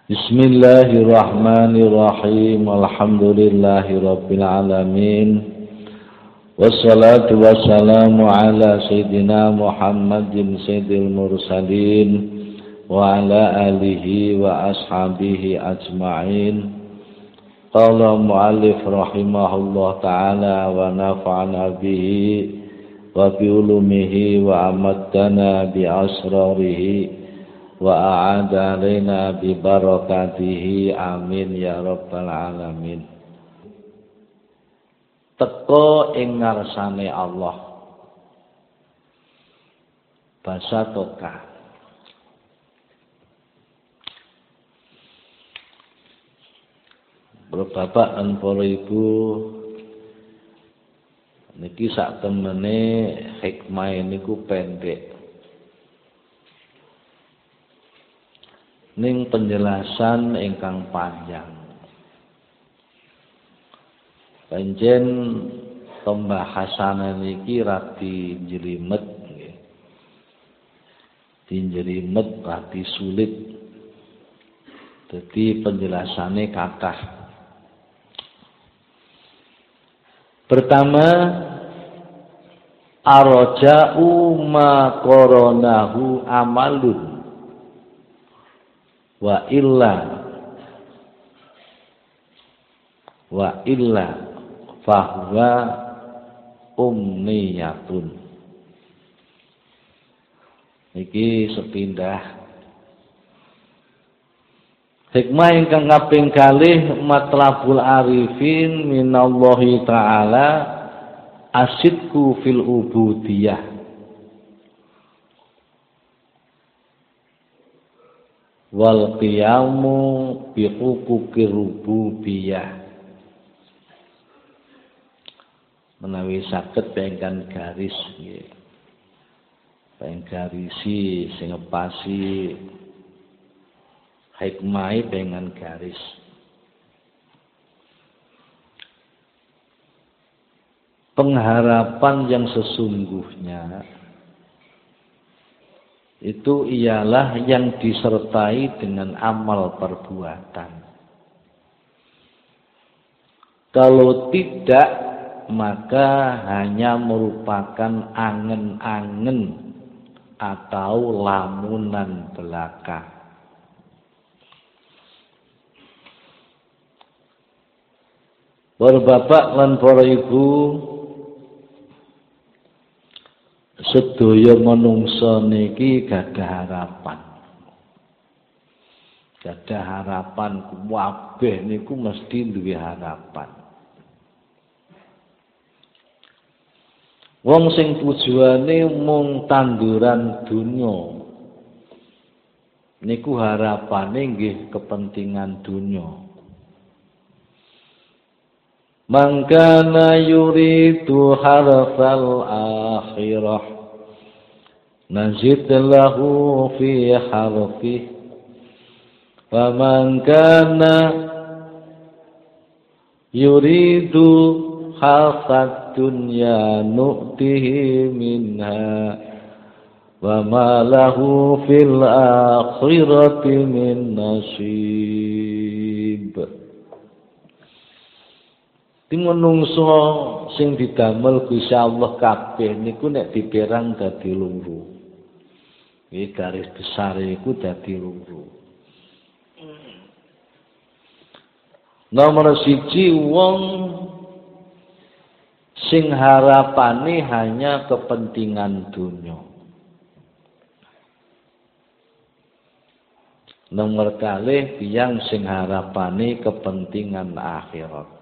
Bismillahirrahmanirrahim. Alhamdulillahirabbil alamin. Wassalatu wassalamu ala sayyidina Muhammadin sayyidil mursalin wa ala alihi wa ashabihi ajma'in. Qala mu'allif rahimahullah ta'ala wa nafa'ana bihi wa bi ulumihi wa amaddana bi asrarihi wa a'ada alaina bi barakatihi amin ya rabbal alamin. Teko ing ngarsane Allah basa toka Bapak dan para ibu niki sak temene hikmah niku pendek. Ning penjelasan ingkang panjang. Panjen pembahasan niki radi jelimet nggih. Dijelimet radi sulit. Dadi penjelasane kathah. Pertama, arja'u ma qoronahu amalun wa illa fahuwa umniyatun. Iki sepindah hikmah ingkang kaping kalih matlabul arifin minallahi ta'ala asidku fil ubudiyah wal qiyamu bi huquqir rububiyah. Menawi saged pengkan garis nggih. Penggarisi sing ngepasi hikmah dengan garis. Pengharapan yang sesungguhnya itu ialah yang disertai dengan amal perbuatan. Kalau tidak, maka hanya merupakan angen-angen atau lamunan belaka. Para bapak lan para ibu, sedaya manungsa niki gadah harapan. Gadah harapan kabeh niku mesti duwe harapan. Wong sing tujuane mung tanduran dunya niku harapane nggih kepentingan dunya. Mangkana yuridu harfal akhirah nazid lahu fi harfih wa man kana yuridu harfad dunya nu'tihi minha wa ma lahu fil akhirati min nasib. Timunungso sing didamel Gusti Allah kabeh niku nek diperang dadi loro. Iki garis besar iku dadi loro. Nomor 1 wong sing harapane hanya kepentingan dunia. Nomor 2 tiyang sing harapane kepentingan akhirat.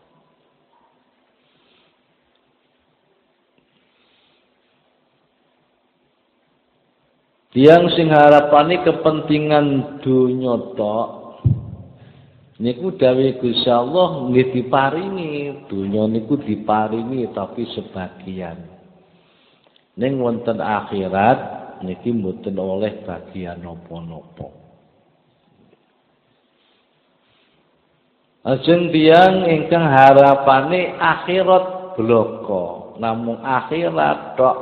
Tiang sing harapane kepentingan dunya tok niku dawuh Gusti Allah nggih diparingi, dunya niku diparingi tapi sebagian. Ning wonten akhirat niki mboten oleh bagian napa-napa. Ajeng tiyang ingkang harapane akhirat bloko, namung akhirat tok.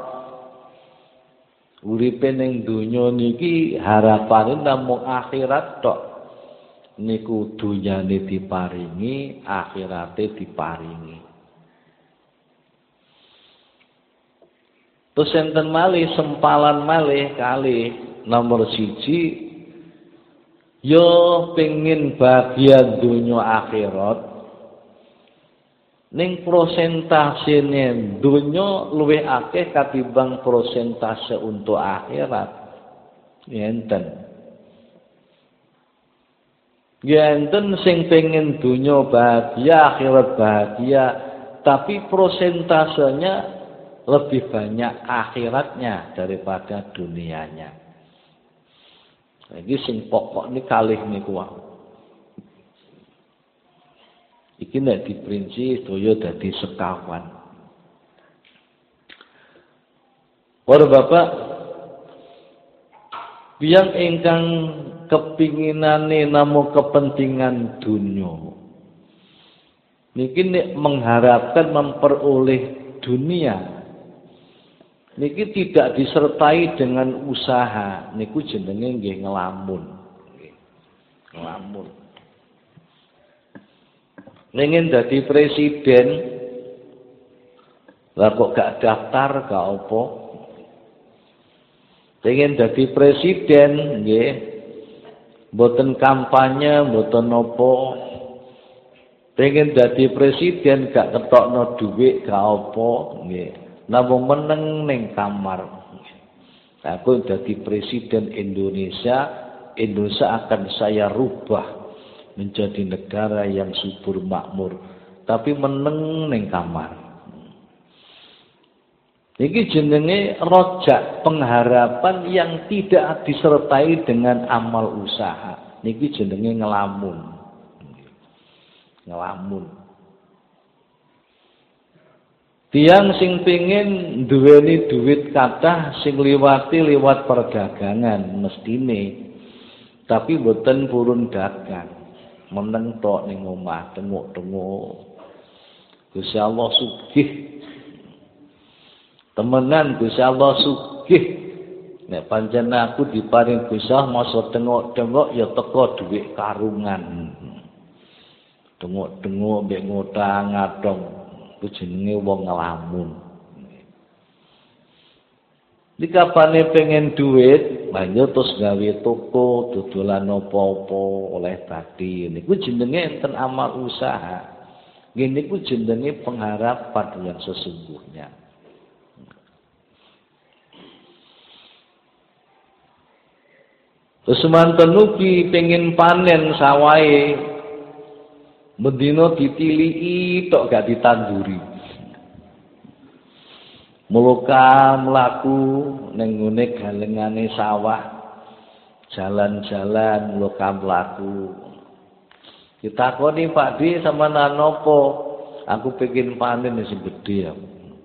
Uripe ning donya niki harapane namung akhirat tok. niku dunyane diparingi, akhirate diparingi. Terus enten malih sempalan malih kalih nomor 1 yo pengin bahagia dunya akhirat ning prosentasene dunya luwih akeh katimbang prosentase untuk akhirat. Enten sing pengen dunya bahagia, akhirat bahagia, tapi prosentasenya lebih banyak akhiratnya daripada dunianya. Iki sing pokok ini kalih niku wae. Iki nek diprinci sedaya dadi sekawan. Para bapak, tiyang ingkang kepinginane namung kepentingan dunia, niki nek mengharapkan memperoleh dunia, niki tidak disertai dengan usaha, niku jenenge nggih ngelamun. Ngelamun. Pengen dadi presiden, lah kok gak daftar gak apa. Pengen dadi presiden nggih, mboten kampanye, mboten apa. Pengen dadi presiden gak ketokno dhuwit gak apa nggih. Namung meneng ning kamar. Aku jadi presiden Indonesia, Indonesia akan saya rubah menjadi negara yang subur makmur. Tapi meneng ning kamar. Iki jenenge rojak, pengharapan yang tidak disertai dengan amal usaha. Niki jenenge ngelamun. Ngelamun. Tiang sing pengin duweni duit kathah sing liwat perdagangan mestine. Tapi mboten purun dagang. Meneng tok ning omah tengok-tengok. Gusti Allah sugih. Temenan Gusti Allah sugih. Nek pancen aku diparing Gusti Allah masa tengok-tengok ya teko duit karungan. Tengok-tengok mbek ngotang-ngatong. Jenenge wong ngelamun. Dikapane pengen duit, banyu terus gawe toko, dodolan apa-apa oleh tadi. Niku jenenge enten amal usaha. Ngene niku jenenge pengharapan yang sesungguhnya. Terus manten ugi pengen panen sawahe. Mendino ditiliki tok gak ditanduri. Muloka mlaku ning ngene galengane sawah. Jalan-jalan muloka mlaku. Ditakoni Pak Di sampean napa? Aku pengen panen sing gedhe.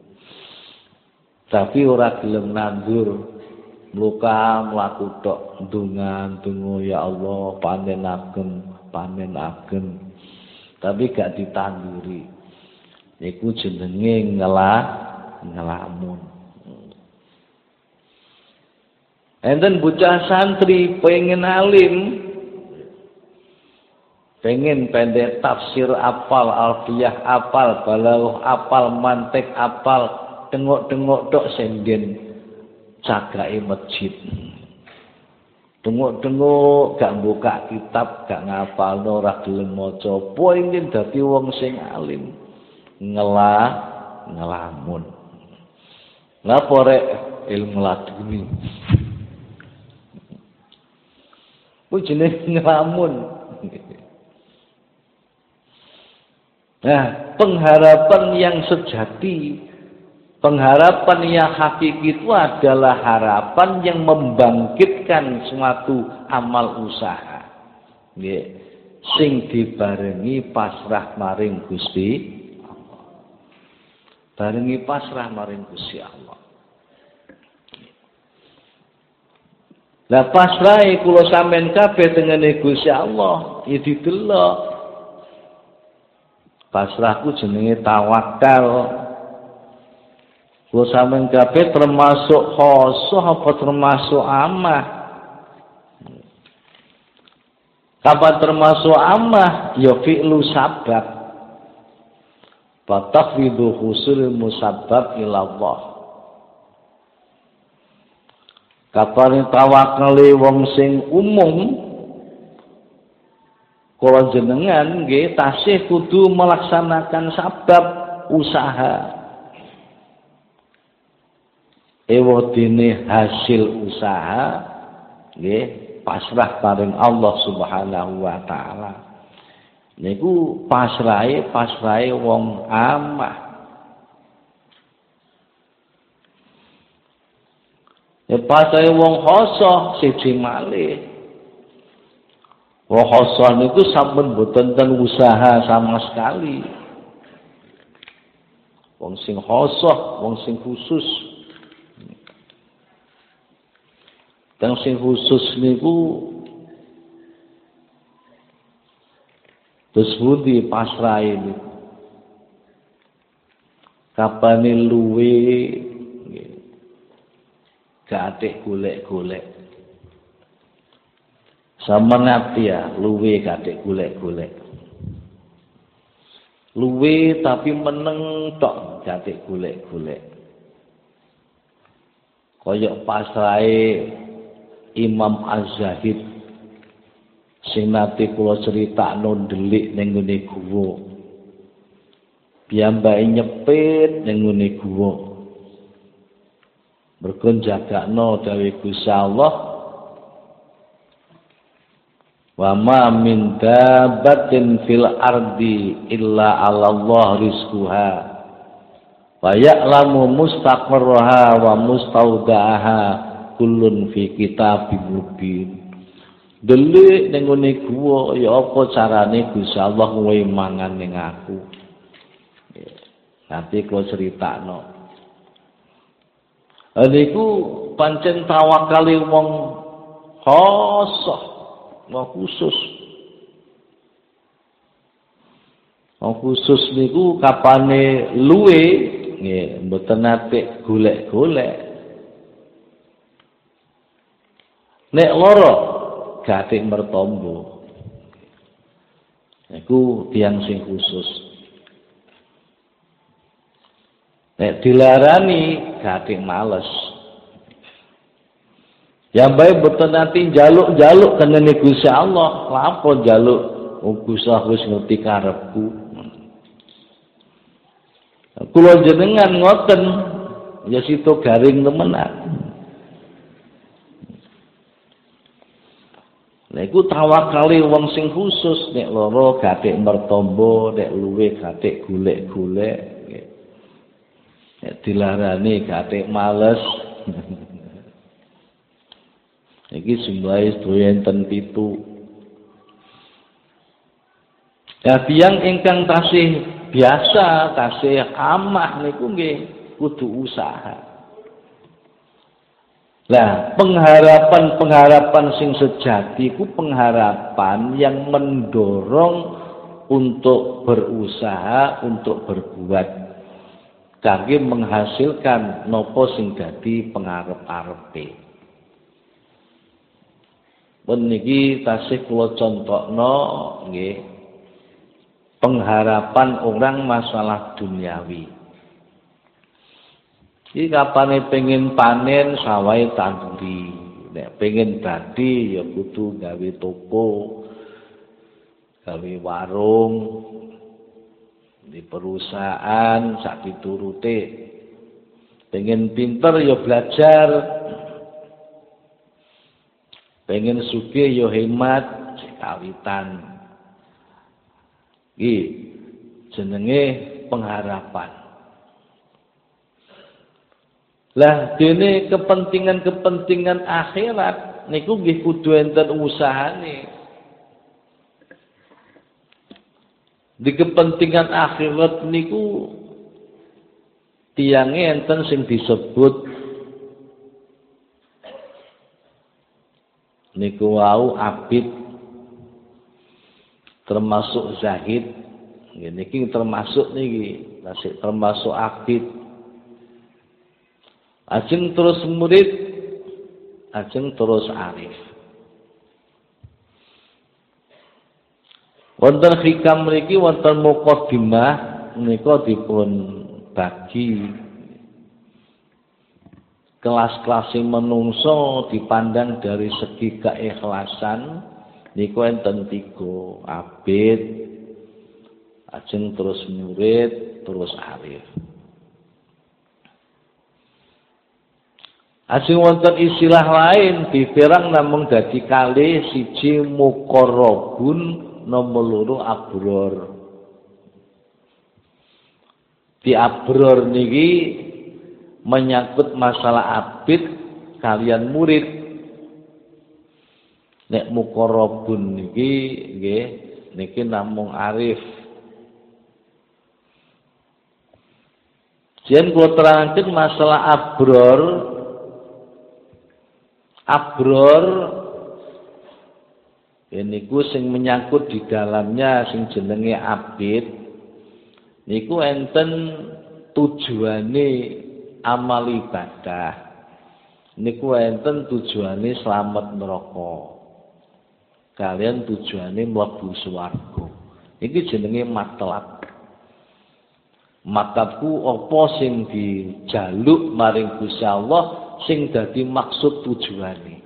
Tapi ora gelem nandur. Muloka mlaku tok ndonga ya Allah panen agen. Tapi gak ditanduri. Niku jenenge ngelamun. Enten bocah santri pengen alim, pengen pendek tafsir apal, alfiyah apal, balaghah apal, mantik apal, tengok-tengok tok senden cagake masjid. Tengok-tengok gak buka kitab, gak ngapalno, ora gelem maca. Pengen dadi wong sing alim. Ngelamun. Napa rek ilmu laduni? Ku jenenge ngelamun. Nah, pengharapan yang sejati, pengharapan yang hakiki itu adalah harapan yang membangkitkan suatu amal usaha. Nggih, sing dibarengi pasrah maring Gusti Allah. Barengi pasrah maring Gusti Allah. Lah pasrah kula sampean kabeh tengene Gusti Allah, ya didelok. Pasrahku jenenge tawakal. Kulo sampeyan kabeh termasuk khosoh apa termasuk amah? Kapan termasuk amah ya fi'lu sabab. Fatafwidu husul musabbab ila Allah. Kapan tawakali wong sing umum kula jenengan nggih tasih kudu melaksanakan sabab usaha. Ewadene hasil usaha nggih pasrah paring Allah Subhanahu wa taala. Niku pasrahe wong amah. Pasrahe wong khosoh siji malih. Wong khosoh niku sampun boten ten usaha sama sekali. Wong sing khosoh, wong sing khusus. Yang sing khusus niku terus budi pasrahe niku. Kapane luwe gak atik golek-golek. Semangat ya luwe gak atik golek-golek. Luwe tapi meneng tok gak atik golek-golek. Koyok pasrahe Imam Az-Zahid sing nate kula critakno ndelik ning ngene guwa. Piyambake nyepit ning ngene guwa. Mergo jagakno dawuh Gusti Allah, wa ma min dabbatin fil ardi illa 'alallah rizquha wa ya'lamu mustaqarraha wa mustaudaha kullun fi kitabim mubin. Delik ning ngene guwa ya apa carane Gusti Allah kowe mangan ning aku. Nanti kula critakno. Niku pancen tawakale wong khosoh, wong khusus. Wong khusus niku kapane luwe nggih mboten nate golek-golek. Nek loro gatik mertombo. Iku tiyang sing khusus. Nek dilarani gatik males. Yang baik betul nanti jaluk kene Gusti Allah, lampun jaluk Gusti Allah wis ngerti karepku. Kula jenengan ngoten ya situ garing temenan. Lha iku tawakale wong sing khusus nek loro gatik mertombo, nek luwe gatik golek-golek. Nek dilarani gatik males. Iki jumlahe sedaya enten 7. Ya tiyang ingkang tasih biasa, tasih amah niku nggih kudu usaha. Lah, pengharapan sing sejati ku pengharapan yang mendorong untuk berusaha, untuk berbuat kangge menghasilkan nopo sing dadi pengarep-arepe. Pun niki tasih kula contokno nggih pengharapan orang masalah duniawi. Iki kapane pengen panen sawahe tanduri, nek pengen dadi ya kudu gawe toko, gawe warung di perusahaan sak piturute. Pengen pinter ya belajar. Pengen sugih ya hemat kawitan. Iki jenenge pengharapan. Lah dene kepentingan akhirat niku nggih kudu enten usahane. Di kepentingan akhirat niku tiyange enten sing disebut niku wau abid termasuk zahid. Niki termasuk niki, termasuk abid. Ajeng terus murid, ajeng terus arif. Wonten hikam mriki wonten muqaddimah menika dipun bagi kelas-kelas menungso dipandang dari segi keikhlasan niku enten 3, abid, ajeng terus murid, terus arif. Ajeng wonten istilah lain dipirang namung dadi kalih, siji muqarrabun, nomor 2 abror. Di abror niki menyangkut masalah abid kalian murid. Nek muqarrabun niki nggih niki namung arif. Jen kula terangaken masalah abror. Abror niku sing menyangkut di dalamnya sing jenenge abid niku enten tujuane amal ibadah. Niku enten tujuane slamet neraka. Kalian tujuane mlebu swarga. Iki jenenge matlab. Matlabku apa sing dijaluk maring Gusti Allah sing dadi maksud tujuane.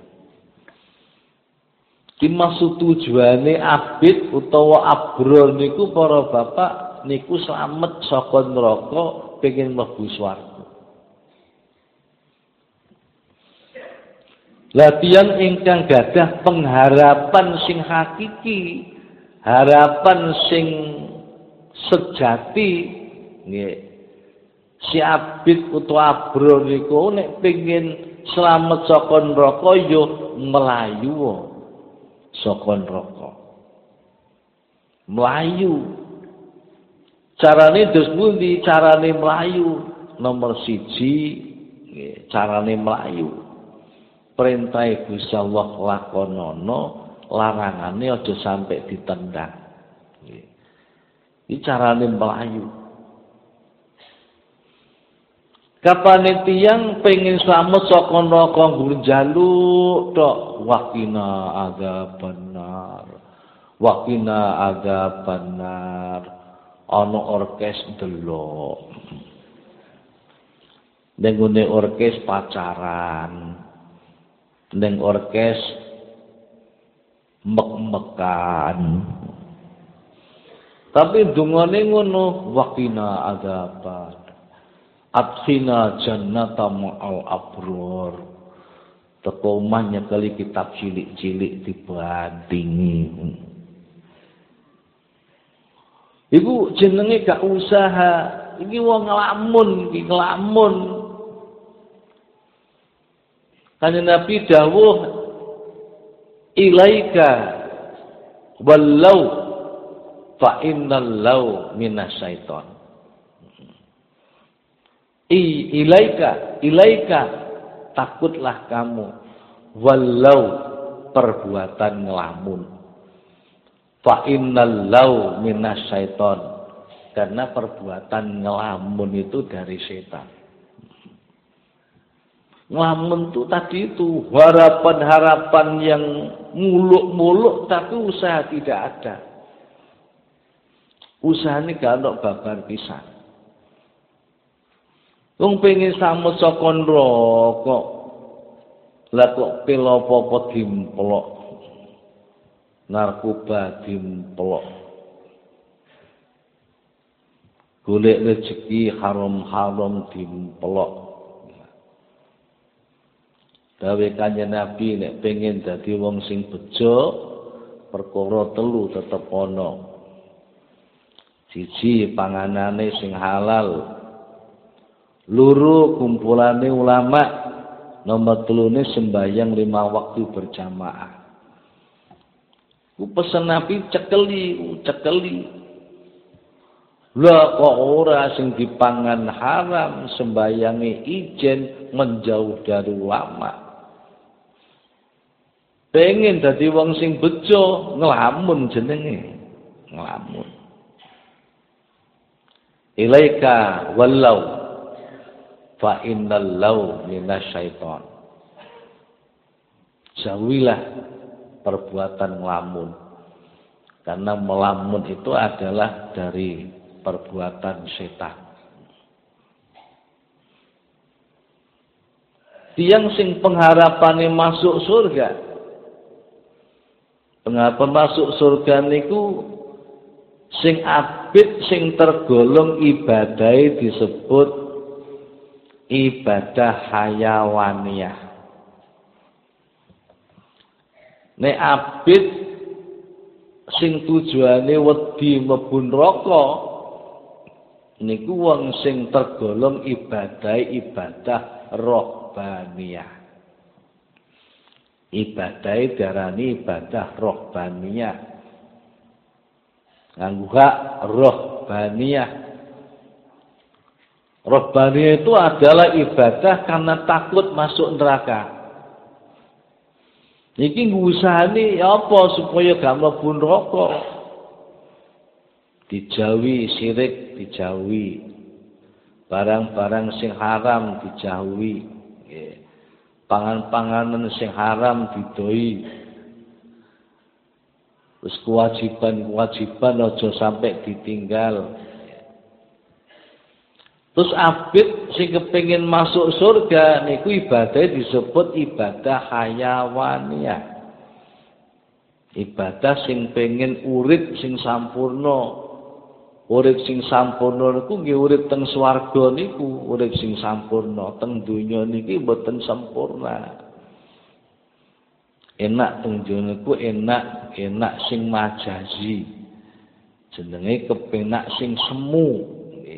Dimaksud tujuane abid utawa abror niku para bapak niku slamet saka neraka pengin mlebu swarga. Latihan ingkang gadah pengharapan sing hakiki, harapan sing sejati nggih. Si abid utawa abror niku nek pengin slamet saka neraka ya mlayu saka neraka. Mlayu. Carane dos pundi? Carane mlayu. Nomor 1 nggih, carane mlayu. Perintah Gusti Allah lakonana, larangane aja sampai ditendang. Nggih. Iki carane mlayu. Kapane tiyang pengen slamet saka neraka njaluk tok waqina adzabannar. Waqina adzabannar. Ana orkes delok. Ning ngene orkes pacaran. Ning orkes mek-mekan. Tapi dungane ngono waqina adzaban. Adkhina jannata ma'al abror. Teko omah nyekeli kitab cilik-cilik dibandingi. Iku jenenge gak usaha. Iki wong ngelamun, iki ngelamun. Kanjeng Nabi dawuh ilaika wallau fa innal law minasyaiton. Ilaika takutlah kamu walau perbuatan ngelamun. Fa innal law minasyaiton, karena perbuatan ngelamun itu dari setan. Ngelamun itu tadi itu harapan-harapan yang muluk-muluk tapi usaha tidak ada. Usaha ini gak ono babar pisan. Wong pengen samut saka neraka. Lah kok pil apa-apa dimplok. Narkoba dimplok. Golek rezeki haram-haram dimplok. Dawe Kanjeng Nabi nek pengen dadi wong sing bejo, perkara 3 tetep ana. Siji panganane sing halal. Loro kumpulane ulama. Nomor 3 sembahyang 5 waktu berjamaah. Ku pesen Nabi cekeli. Lah kok ora sing dipangan haram, sembayange ijen, menjauh dari ulama. Pengen dadi wong sing bejo, ngelamun jenenge. Ngelamun. Ilaika wallau fa innal law minasyaiton. Jauhilah perbuatan ngelamun. Karena melamun itu adalah dari perbuatan setan. Tiang sing pengharapannya masuk surga. Pengharapan masuk surga niku sing abid sing tergolong ibadai disebut ibadah hayawaniyah. Nek abid sing tujuane wedi mlebu neraka niku wong sing tergolong ibadah rohbaniyah. Ibadah darani ibadah rohbaniyah. Nganggo hak rohbaniyah. Rohbaniyah itu adalah ibadah karena takut masuk neraka. Niki ngusahane apa supaya gak mlebu neraka. Dijauhi syirik, dijauhi barang-barang sing haram dijauhi, pangan-panganan sing haram didoi. Terus kewajiban aja sampai ditinggal. Terus abid sing kepengin masuk surga niku ibadah disebut ibadah hayawaniyah. Ibadah sing pengen urip sing sampurna. Urip sing sampurna niku nggih urip teng swarga niku, urip sing sampurna. Teng donya niki mboten sempurna. Enak teng donya niku enak sing majazi. Jenenge kepenak sing semu.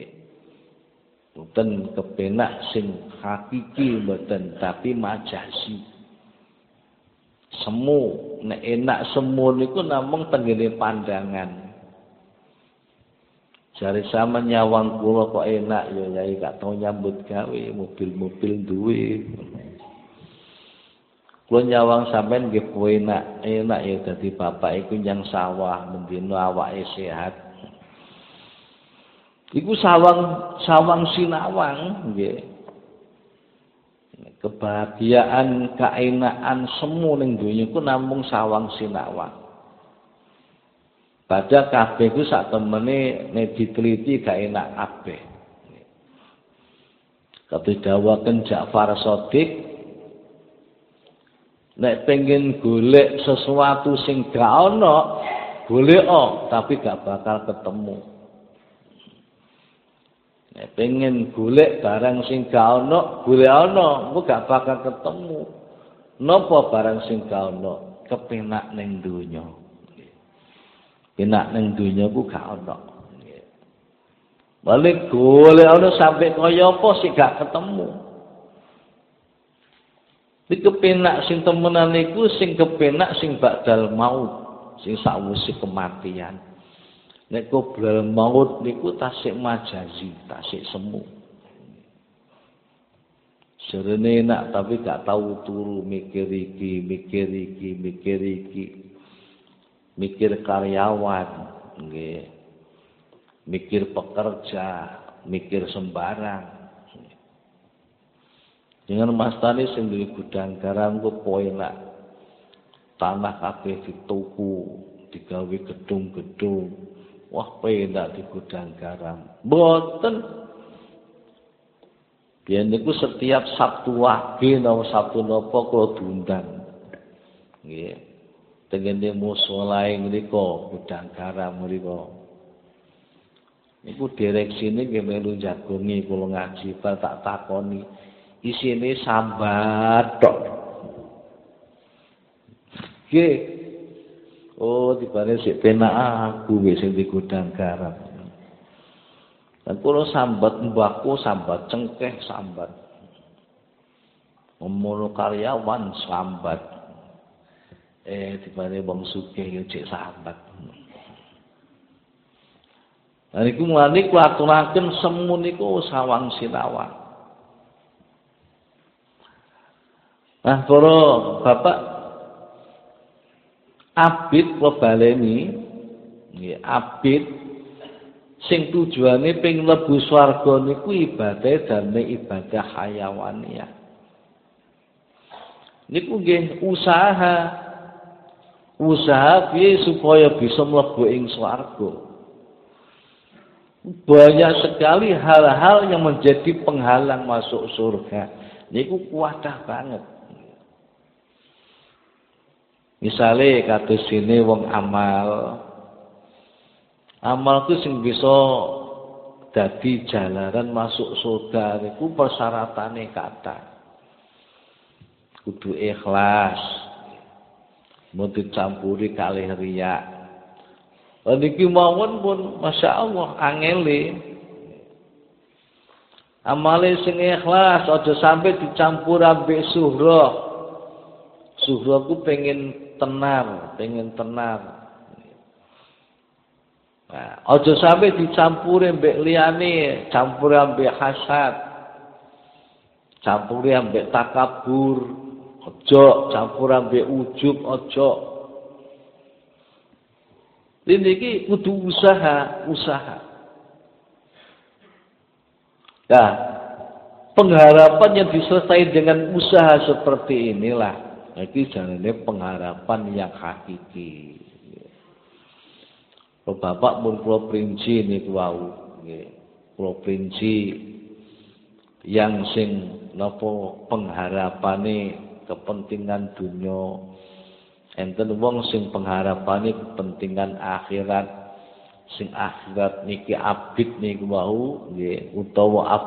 Mboten kepenak sing hakiki mboten, tapi majazi. Semu, nek enak semu niku namung tenggene pandangan. Jare sampean nyawang kula kok enak ya Yai gak tau nyambut gawe, mobil-mobil duwe. Kula nyawang sampean nggih enak ya dadi bapak iku nyang sawah mendina awake sehat. Iku sawang sinawang nggih. Kebahagiaan, kaenaan semu ning donya iku namung sawang sinawang. Padha kabeh iku sak temene nek diteliti gak enak kabeh. Kabeh dawuhaken Ja'far Shadiq nek pengen golek sesuatu sing gak ana, golek tapi gak bakal ketemu. Nek pengen golek barang sing gak ana, golek ana, engko gak bakal ketemu. Napa barang sing gak ana? Kepenak ning donya. Penak ning donya ku gak ana. Balik golek ana sampai kaya apa sih gak ketemu. Iki kepenak sing temenan niku sing kepenak sing ba'dal maut, sing sawise kematian. Nek qoblal maut niku tasik majazi, tasik semu. Serene enak tapi gak tahu turu mikir iki. Mikir karyawan, nggih. Mikir pekerja, mikir sembarang. Dengan Mas Tani sing duwe gudang garam ku enak. Tanah kabeh dituku, digawe gedung-gedung. Wah, penak di gudang garam. Mboten. Biyen niku setiap Sabtu Wage napa Sabtu napa kula diundang. Nggih. Tengene musolae mriku gudang garam mriku. Niku direksine nggih melu jagongi kula ngaji bar tak takoni. Isine sambat tok. Nggih. Oh, dibare sik penak aku wis sing di gudang garam. Lan kula sambat mbahku sambat cengkeh sambat. Ngomono karyawan sambat. Dibare wong sugih yo cek sambat. Lah niku mulane kula aturaken semu niku sawang sinawang. Nah, para bapak abid kula baleni nggih abid sing tujuane ping mlebu swarga niku ibadah dene ibadah hayawaniyah. Niku nggih usaha Usaha piye supaya bisa mlebu ing swarga. Banyak sekali hal-hal yang menjadi penghalang masuk surga. Niku kuatah banget. Misale kados sini wong amal. Amal ku sing bisa dadi jalaran masuk surga niku persyaratannya kathah. Kudu ikhlas. Mun dicampuri kalih riya. Niki mawon pun Masya Allah angele. Amale sing ikhlas aja sampai dicampur ambek suhra. Suhra ku pengen tenar. Nah, aja sampai dicampur ambek liyane, campur ambek hasad. Campur ambek takabur, aja campur ambek ujub, aja. Ini kudu usaha. Nah, pengharapan yang disertai dengan usaha seperti inilah, itu jangannya pengharapan yang hakiki. Kalau Bapak pun pulau perinci ini pulau perinci yang sing nopo pengharapane kepentingan dunia. Enten wong sing pengharapane kepentingan akhirat, sing akhirat niki abid niku wau nggih utawa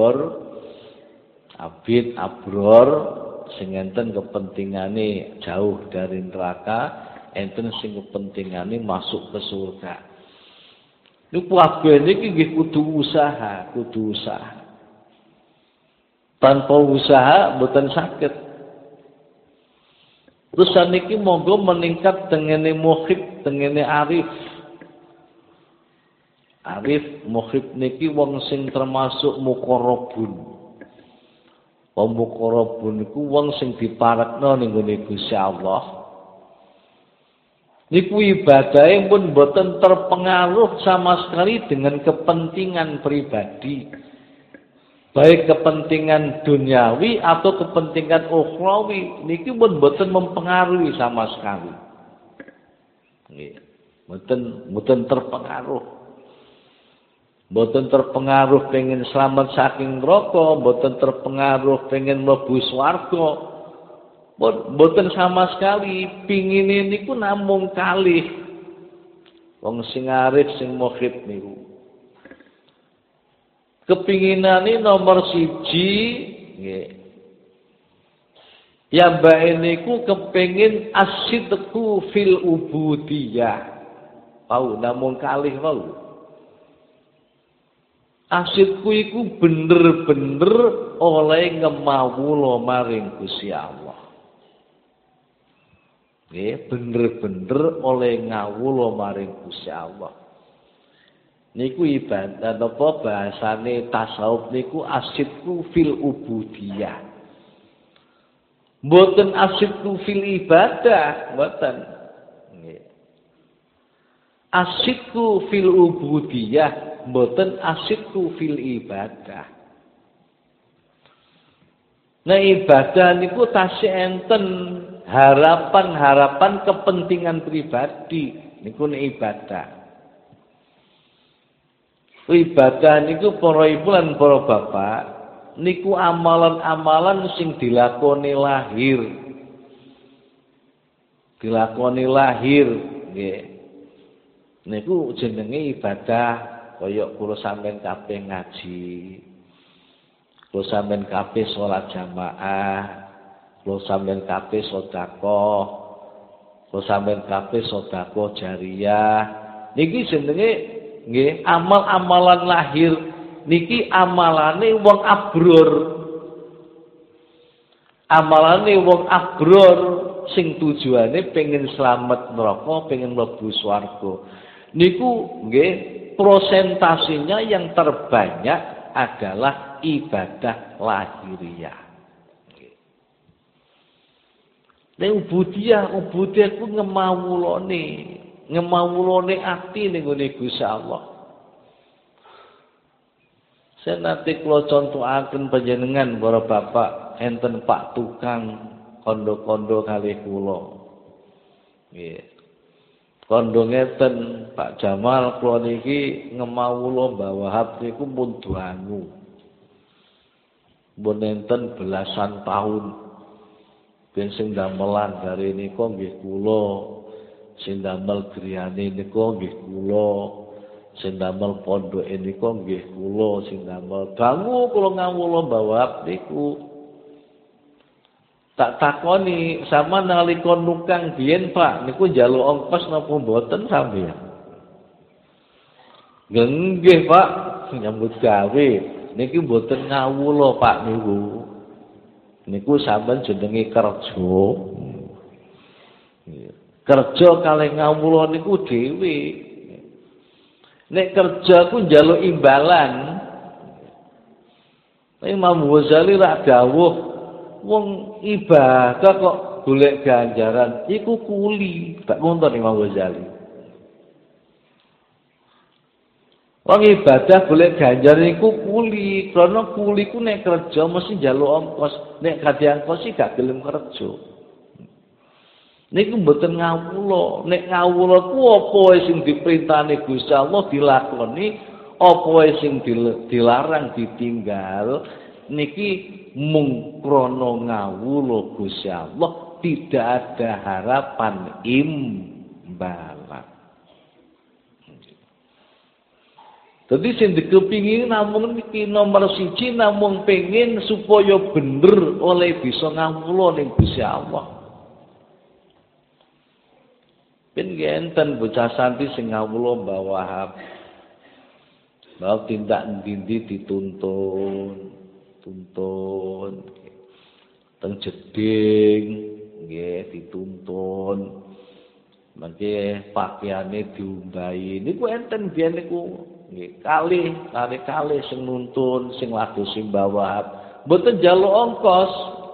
abror sing enten kepentingane jauh dari neraka, enten sing kepentingane masuk ke surga. Niku kabeh niki nggih kudu usaha. Tanpa usaha mboten saged. Terus saniki monggo meningkat tengene mukhib, tengene arif. Arif mukhib niki wong sing termasuk muqarrabun. Wong muqarrabun niku wong sing diparekno ning gone Gusti Allah. Niku ibadahe pun boten terpengaruh sama sekali dengan kepentingan pribadi. Baik kepentingan duniawi atau kepentingan ukhrawi niki pun boten mempengaruhi sama sekali. Nggih. Boten terpengaruh. Boten terpengaruh pengen selamat saking neraka, boten terpengaruh pengen mlebu swarga. Boten sama sekali, pingine niku namung kalih. Wong sing arif sing mukhib niku. Kepinginane nomor 1 nggih. Ya mbak niku kepengin asidqu fil ubudiyah. Pau namung kalih wau. Asidku iku bener-bener oleh ngemawula maring Gusti Allah. Nggih, bener-bener oleh ngawula maring Gusti Allah. Niku ibadah apa bahasane tasawuf niku asidku fil ubudiyah. Mboten asidku fil ibadah, mboten. Nggih. Asidku fil ubudiyah, mboten asidku fil ibadah. Nah ibadah niku tasih enten harapan-harapan kepentingan pribadi niku ibadah. Ibadah niku para ibu lan para bapak niku amalan-amalan sing dilakoni lahir. Nggih. Niku jenenge ibadah kaya kula sampeyan kabeh ngaji. Kula sampeyan kabeh salat jamaah, kula sampeyan kabeh sedekah, kula sampeyan kabeh sedekah jariyah. Niki jenenge nggih, amal-amalan lahir niki amalane wong abror. Amalane wong abror sing tujuane pengen slamet neraka, pengen mlebu swarga. Niku nggih, prosentasenya yang terbanyak adalah ibadah lahiriah. Nek ubudiyah ku ngemawulane ati ning gone Gusti Allah. Saya nanti kula contohaken panjenengan para bapak enten Pak Tukang kondo-kondo kalih kula. Nggih. Kandha ngeten Pak Jamal kula niki ngemawula Mbah Wahab niku pun duangu. Mun enten belasan tahun ben sing damelan gare nika nggih kula, sing damel griyane nika nggih kula, sing damel pondoke nika nggih kula, sing damel dangu kula ngawula Mbah Wahab niku. Tak takoni sama nalika nukang biyen Pak niku njaluk ongkos napa mboten sampeyan? Nggih Pak, nyambut gawe niki mboten ngawula Pak niku. Niku sampean jenenge kerja. Kerja kalih ngawula niku dhewe. Nek kerja ku njaluk imbalan. Imam Ghazali rak dawuh wong ibadah kok golek ganjaran iku kuli. Tak ngonten Imam Ghazali. Wong ibadah golek ganjaran iku kuli. Karena kuli ku nek kerja mesti njaluk ongkos. Nek gak diongkos gak gelem kerja. Niku mboten ngawula. Nek ngawula ku apa sing diperintahne Gusti Allah dilakoni, apa sing dilarang ditinggal. Niki mung krana ngawula Gusti Allah, tidak ada harapan imbalan. Dadi sing dikepingin namung niki nomor 1 namung pengin supaya bener oleh bisa ngawula ning Gusti Allah. Ben enten bocah santri sing ngawula Mbah Wahab. Mbah tindak endi dituntun. Teng jeding nggih dituntun. Mangke pakaiane diumbahi. Niku enten biyen niku nggih kalih sing nuntun sing ladosi Mbah Wahab. Mboten njaluk ongkos.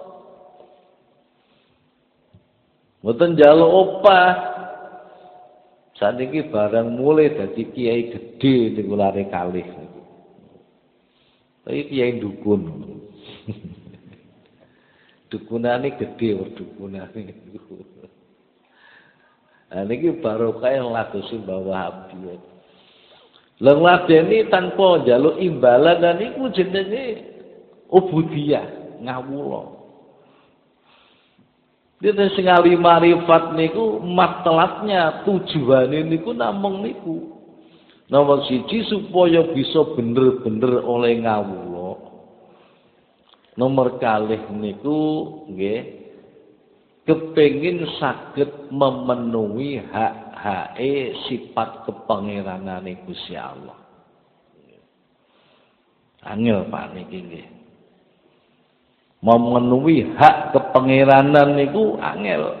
Mboten njaluk opah. Saniki barang mulai dadi kiai gedhe niku lare kalih niku. Tapi kiai dukun. Dukunane gedhe dukunane niku. Nah niki barokah yang ladosi Mbah Wahab biyen. Lah ngladeni tanpa njaluk imbalan dan niku jenenge ubudiyah, ngawula. Dene sing ali marifat niku matelatnya tujuane niku namung niku. Nomor 1 supaya bisa bener-bener oleh ngawula. Nomor kalih niku nggih kepengin saged memenuhi hak-hake sifat kepangeranane Gusti Allah. Angel Pak niki nggih. Memenuhi hak kepangeranan niku angel.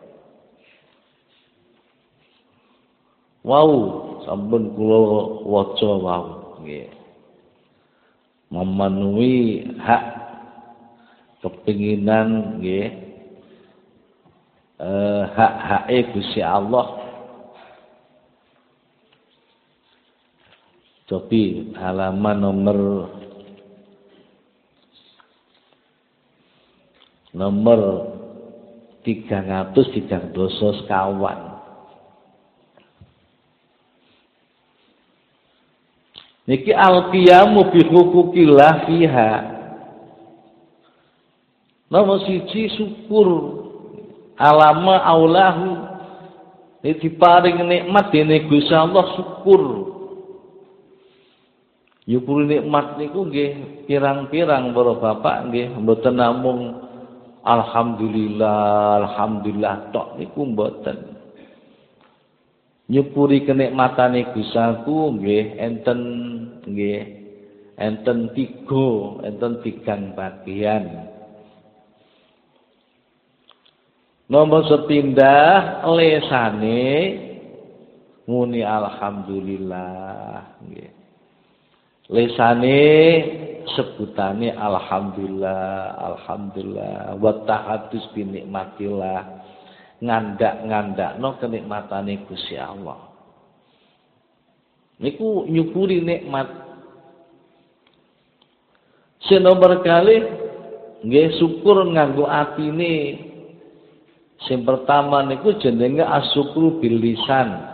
Wau sampun kula waca wau nggih. Memenuhi hak kepinginan nggih hak-hake Gusti Allah. Cobi halaman nomor 330 sekawan. Niki al-qiyamu bi huquqillah fiha. Nomor 1 syukur alama aulahu. Iki paring nikmat dene Gusti Allah syukur. Nyukuri nikmat niku nggih pirang-pirang para bapak nggih mboten namung alhamdulillah tok niku mboten. Nyukuri kenikmatane Gusti nggih enten 3 bagian. Nomor sepindah lesane muni alhamdulillah nggih. Lesane sebutane alhamdulillah wa tahadus bi nikmatillah ngandak-ngandakno kenikmatane Gusti Allah. Niku nyukuri nikmat. Sing nomor kalih nggih syukur nganggo atine Sing pertama niku jenenge asyukru bil lisan.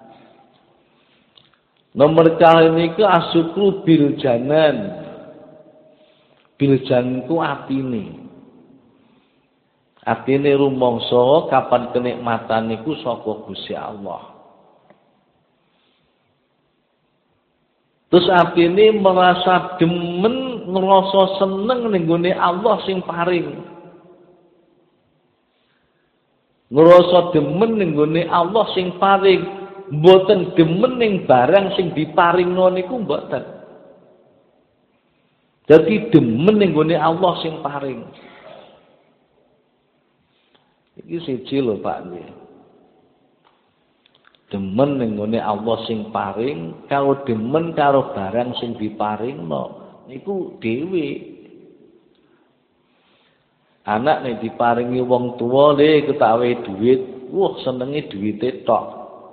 Nomor kali niku asyukru bil janan. Bil janan ku atine. Atine rumangsa kapan kenikmatan niku saka Gusti Allah. Terus atine merasa demen, ngrasa seneng ning gone Allah sing paring. Ngrasa demen ning gone Allah sing paring, mboten demen ning barang sing diparingno niku mboten. Dadi demen ning gone Allah sing paring. Iki siji lho Pak nggih. Demen ning gone Allah sing paring, karo demen karo barang sing diparingno niku dhewe. Anak nek diparingi wong tuwa le ketawe duit, wah senenge duwite tok.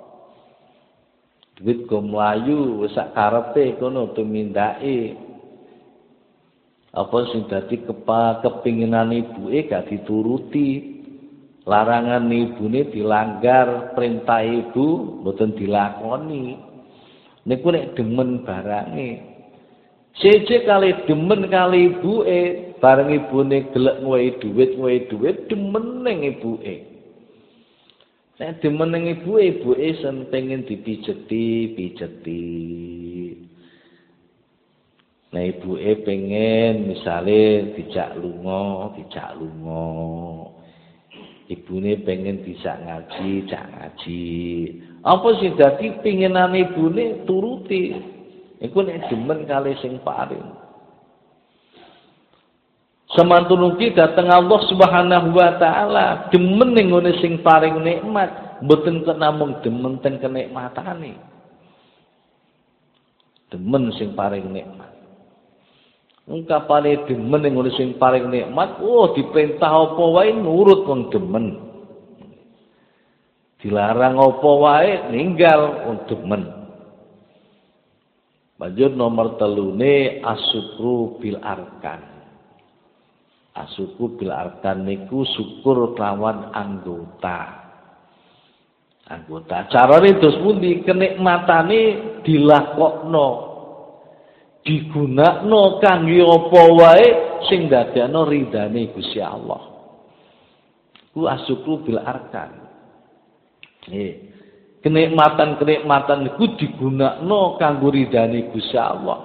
Duit go mlayu wis sak karepe kono tumindake. Apa sing dadi kepinginan ibuke gak dituruti. Larangan ibune dilanggar, perintah ibu mboten dilakoni. Niku nek demen barange. Siji kali demen kali ibuke, bareng ibune gelek ngowehi dhuwit, demen ning ibuke. Nek demen ning ibuke sen pengen dipijeti. Nah ibuke pengen misale dijak lunga. Ibune pengen bisa ngaji, jak ngaji. Apa sing dadi pinginane ibune turuti. Iku nek demen kali sing paring. Semantun ugi dateng Allah Subhanahu wa taala, demen ning ngene sing paring nikmat, mboten kok namung demen ten kenikmatane. Demen sing paring nikmat. Ungkapane demen ning ngono sing paling nikmat, diperintah apa wae nurut wong demen. Dilarang apa wae ninggal wong demen. Banjur nomor telune asyukru bil arkan. Asyukru bil arkan niku syukur kelawan anggota. Carane dos pundi kenikmatane dilakokno. Digunakno kangge apa wae sing dadekno ridane Gusti Allah. Ku asyukru bil arkan. Kenikmatan iku digunakno kanggo ridane Gusti Allah.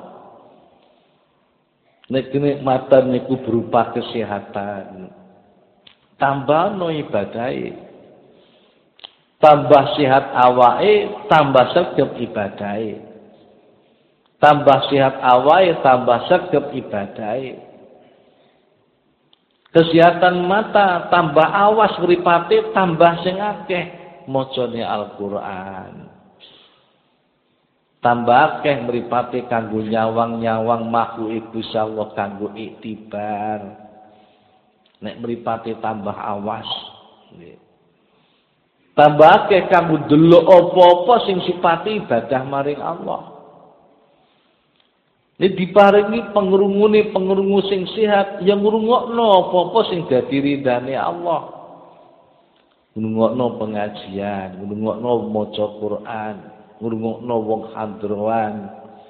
Nek kenikmatan niku berupa kesehatan, tambahno ibadahe. Tambah sehat awake, tambah sregep ibadahe. Tambah sehat awake, tambah sregep ibadahe. Kesehatan mata, tambah awas mripate, tambah sing akeh macane Al-Qur'an. Tambah akeh mripate kanggo nyawang makhluk Gusti Allah kanggo iktibar. Nek mripate tambah awas. Tambah akeh kanggo delok apa-apa sing sifate ibadah maring Allah. Ini diparingi pengrungu sing sehat, yang ngrungokno apa-apa sing dadi ridane Allah. Ngrungokno pengajian, ngrungokno maca Quran, ngrungokno wong hadrowan,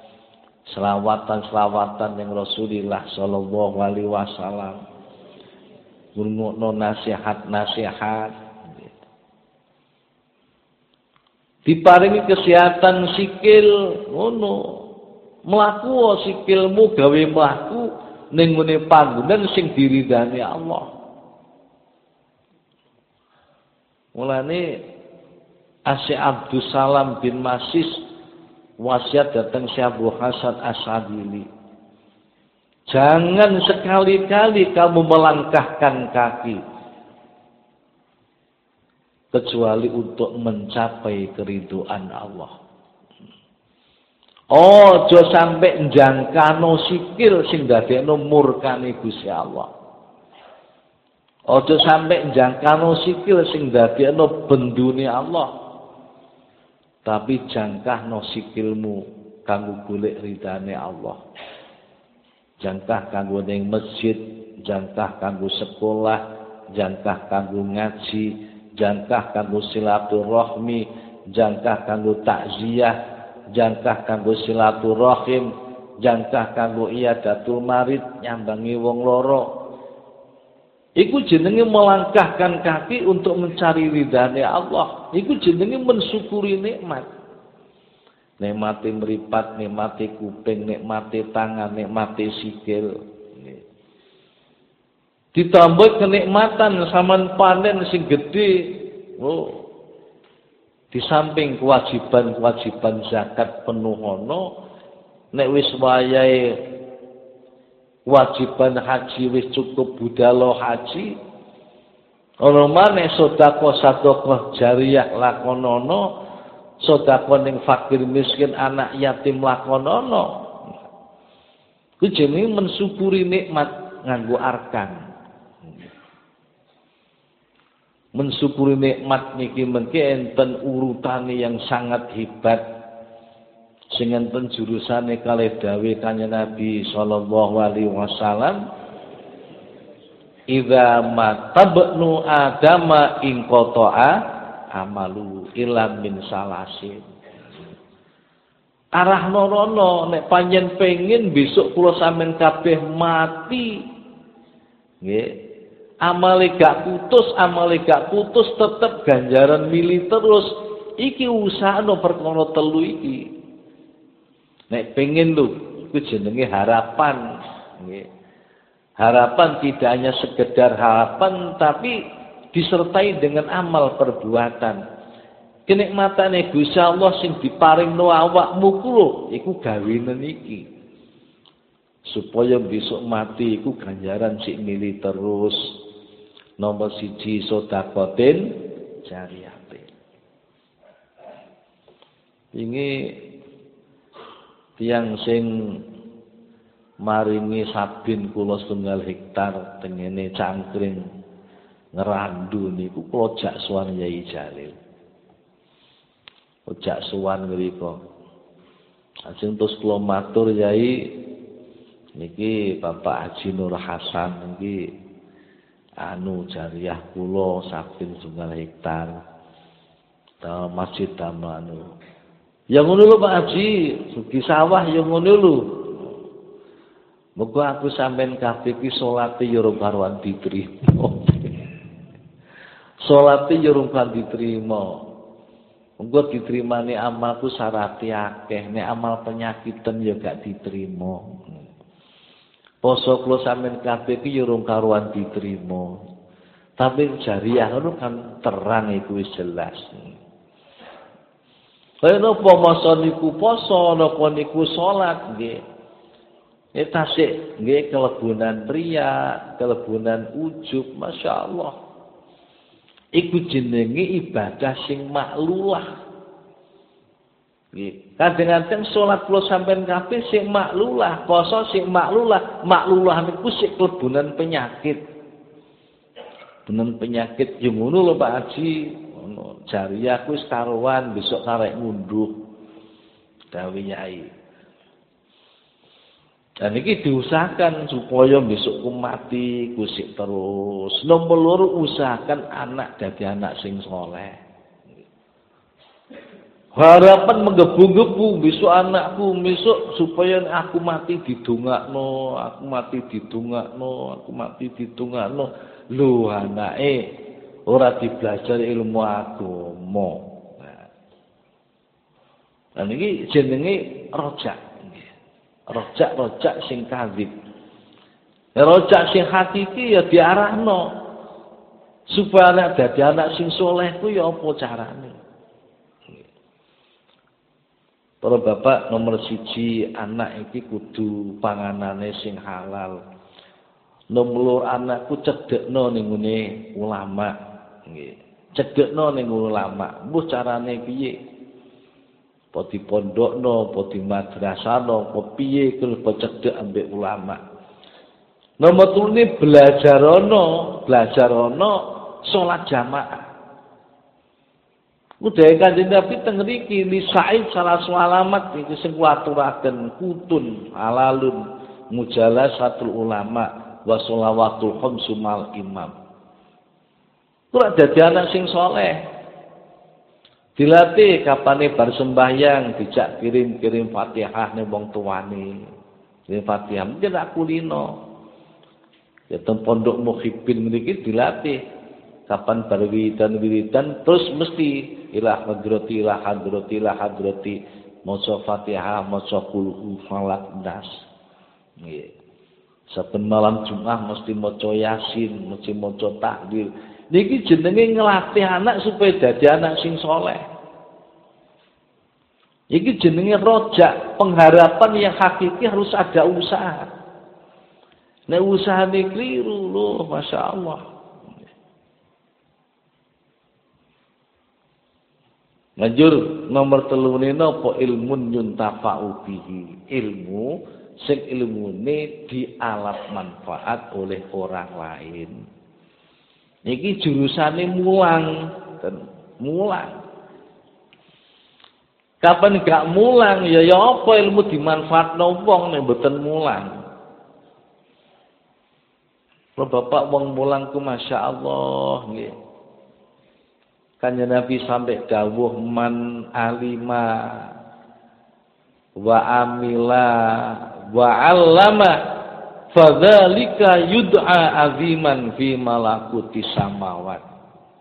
selawatan yang Rasulullah sallallahu alaihi wasallam. Ngrungokno nasihat. Diparingi kesehatan sikil ngono. Mlaku sikilmu gawe mlaku ning ngene panggonan sing diridani Allah. Mulane Asy Abdus Salam bin Masis wasiat datang Syekh Abu Hasan Asyadili. Jangan sekali-kali kamu melangkahkan kaki kecuali untuk mencapai keridhaan Allah. Ojo sampai njangkano sikil sing dadekno murkane Gusti Allah. Ojo sampai njangkano sikil sing dadekno bendune Allah. Tapi jangkahno sikilmu kanggo golek ridane Allah. Jangkah kanggo ning masjid, jangkah kanggo sekolah, jangkah kanggo ngaji, jangkah kanggo silaturahmi, jangkah kanggo takziah, jangkah kanggo silaturahim, jangkah kanggo iadatul marid, nyambangi wong loro. Iku jenenge melangkahkan kaki untuk mencari ridhane Allah. Iku jenenge mensyukuri nikmat. Nikmati mripat, nikmati kuping, nikmati tangan, nikmati sikil. Ditambah kenikmatan sampean panen sing gedhe. Oh. Di samping kewajiban-kewajiban zakat penuh ana, nek wis wayahe kewajiban haji wis cukup budhal haji, ana maneh sedekah jariyah lakonana, sedekah ning fakir miskin anak yatim lakonana. Ku jenenge mensyukuri nikmat nganggo arkan. Mensyukuri nikmat niki mengke enten urutane yang sangat hebat sing enten jurusane kalih dawuh Kanjeng Nabi sallallahu alaihi wasallam, idza matabnu adama in qata'a amalu illa min salasin. Arah norono nek panjen pengin besok kula sampean kabeh mati nggih, amale gak putus tetep ganjaran mili terus. Iki usahane perkara telu iki. Nek pengen lho, iku jenenge harapan. Nggih. Harapan tidak hanya sekedar harapan, tapi disertai dengan amal perbuatan. Kenikmatane Gusti Allah sing diparingno awakmu kuwi iku gawenen iki. Supaya besok mati iku ganjaran sik mili terus. Nomor 1 sedekatin jariyah. Ini tiyang sing maringi sabin kula 1 hektar tengene Cangkring Ngerandu niku kula jak sowan Yai Jalil. Ojak sowan mriku. Ajeng terus kula matur Yai niki Bapak Haji Nur Hasan niki jariyah kula sabin 1 hektar ta masjid damanu. Ya ngono lho Pak Haji, sugi sawah ya ngono lho. Muga aku sampean kabeh iki salate ya ora karuan diterima. Salate ya ora karuan diterima. Muga diterimane amalku syarate akeh, nek amal penyakitan ya gak diterima. Poso kula sampean kabeh iki ya ora karuan diterima. Tapi jariyah ngono kan terang iku wis jelas. Kaya napa masa niku poso, napa niku salat nggih. Tasik nggih kelebunan pria, kelebunan ujub, masyaallah. Iku jenenge ibadah sing maklulah. Nggih. Kadang-kadang salat kula sampean kabeh sing maklulah, poso sing maklulah. Maklulah niku sik kelebunan penyakit. Bener penyakit yo ngono lho Pak Haji. Jariyah ku wis karuan besok karek ngunduh dawuh Yai. Dan iki diusahakan supaya besok ku mati ku sik terus. Nomor loro usahakan anak dadi anak sing saleh. Harapan menggebu-gebu besok anakku besok supaya aku mati didongakno, aku mati didongakno, aku mati didongakno. Lho anake ora dibelajar ilmu agama. Nah niki jenenge rojak. Rojak sing kadzib. Rojak sing hakiki ya diarahno supaya anak dadi anak sing saleh ku ya apa carane. Para bapak nomor 1 anak iki kudu panganane sing halal. Nomor anakku cedekno ning ngene ulama. Nggih. Cedekno ning ulama. Mbuh carane piye? Apa dipondhokno, apa di madrasahno, apa piye kelebet cedek ambek ulama. Nomor 3 belajar ana salat jamaah. Udah Kanjeng Nabi teng mriki li Sa'id salah alamat iki sing kuaturaken kutun halalun mujalasatul ulama wa shalawatul khamsu mal imam. Ora dadi anak sing saleh. Dilatih kapane bar sembahyang dijak kirim-kirim Fatihah ning wong tuane. Kirim Fatihah mungkin aku kulino. Ya teng pondok muhibbin mriki dilatih kapan bar wiridan terus mesti ilah hadrati maca Fatihah maca qul falaq nas. Nggih. Saben malam Jumat mesti maca Yasin, mesti maca takbir. Niki jenenge ngelatih anak supaya dadi anak sing soleh. Iki jenenge rojak, pengharapan yang hakiki harus ada usaha. Nek usahane keliru loh, Masya Allah. Lanjut nomor 3 napa ilmun yuntafa'u bihi. Ilmu sing ilmune dialat manfaat oleh orang lain. Niki jurusane mulang. Kapan gak mulang ya apa ilmu dimanfaatno wong nek mboten mulang. Kalau bapak wong mulang ku Masya Allah nggih. Kanjeng Nabi sampai dawuh man alima wa amila wa 'allama fadzalika yud'a aziman fi malakuti samawat.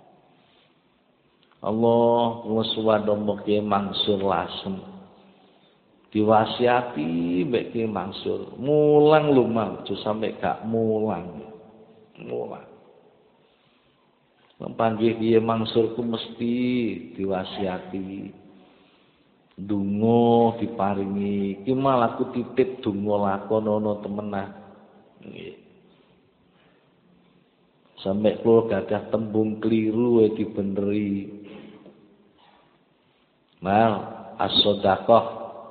Allah nguswado Ki Mansur Lasem diwasiati mbek Ki Mansur mulang lumang aja sampe gak mulang. Panggih Ki Mansur ku mesti diwasiati donga diparingi iki malah aku titip donga lakonono temenan nggih. Sampai kula gadah tembung keliru dibeneri. Mal as-shadaqah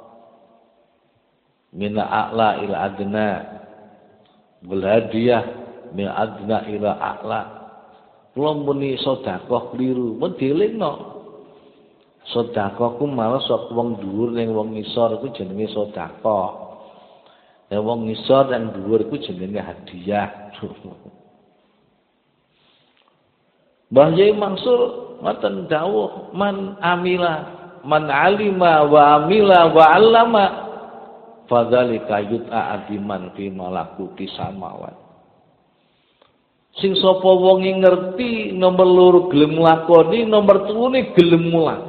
min a'la ila adna wal hadiyah min adna ila a'la. Kula muni sedekah keliru, mun dielingno. Sedekah ku malah sok wong dhuwur ning wong ngisor iku jenenge sedekah. Nek wong ngisor nang dhuwur iku jenenge hadiah. Mbah Yai Mansur ngoten dawuh man alima wa amila wa 'allama fadzalika yut'a adiman fi malakuti samawat. Sing sapa wong ngerti nomor 2 gelem nglakoni, nomor 3 gelem mulang.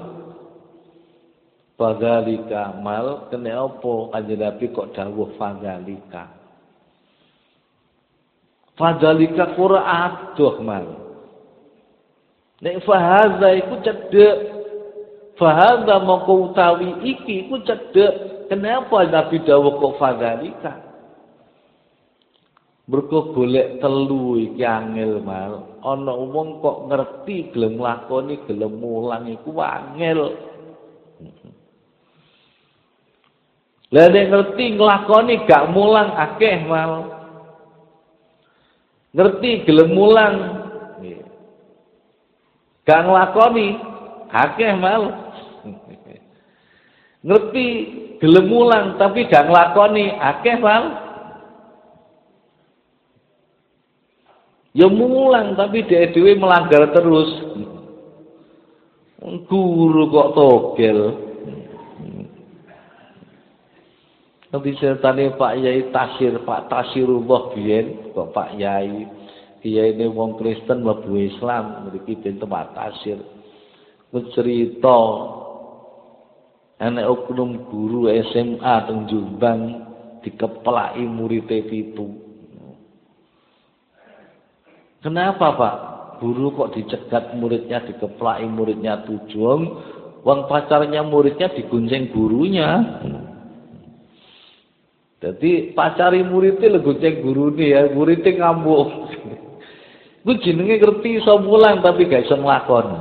Fadzalika mal kene apa Kanjeng Nabi kok dawuh fadzalika. Fadzalika qura adoh mal. Nek fahaza iku cedhek. Fahaza moko utawi iki iku cedhek. Kenapa Nabi dawuh kok fadzalika? Mergo golek telu iki angel mal. Ana wong kok ngerti gelem lakoni gelem mulang iku angel. Lah nek ngerti nglakoni gak mulang akeh mal. Ngerti gelem mulang gak nglakoni akeh mal. Ngerti gelem mulang tapi gak nglakoni akeh mal. Ya mulang tapi dhewe melanggar terus. Guru kok togel. Nanti ceritane Pak Yai Tasir, Pak Tasirullah biyen kok Pak Yai Kiai ini wong Kristen mlebu Islam mriki pintu Pak Tasir. Ku cerita anak oknum guru SMA teng Jombang dikeplaki murid-e 7. Kenapa Pak? Guru kok dicegat muridnya, dikeplaki muridnya 7. Wong pacarnya muridnya digonceng gurunya. Jadi pacari muridnya lho gonceng gurune ya, muridnya ngamuk. Ku jenenge ngerti iso mulang tapi gak iso nglakoni.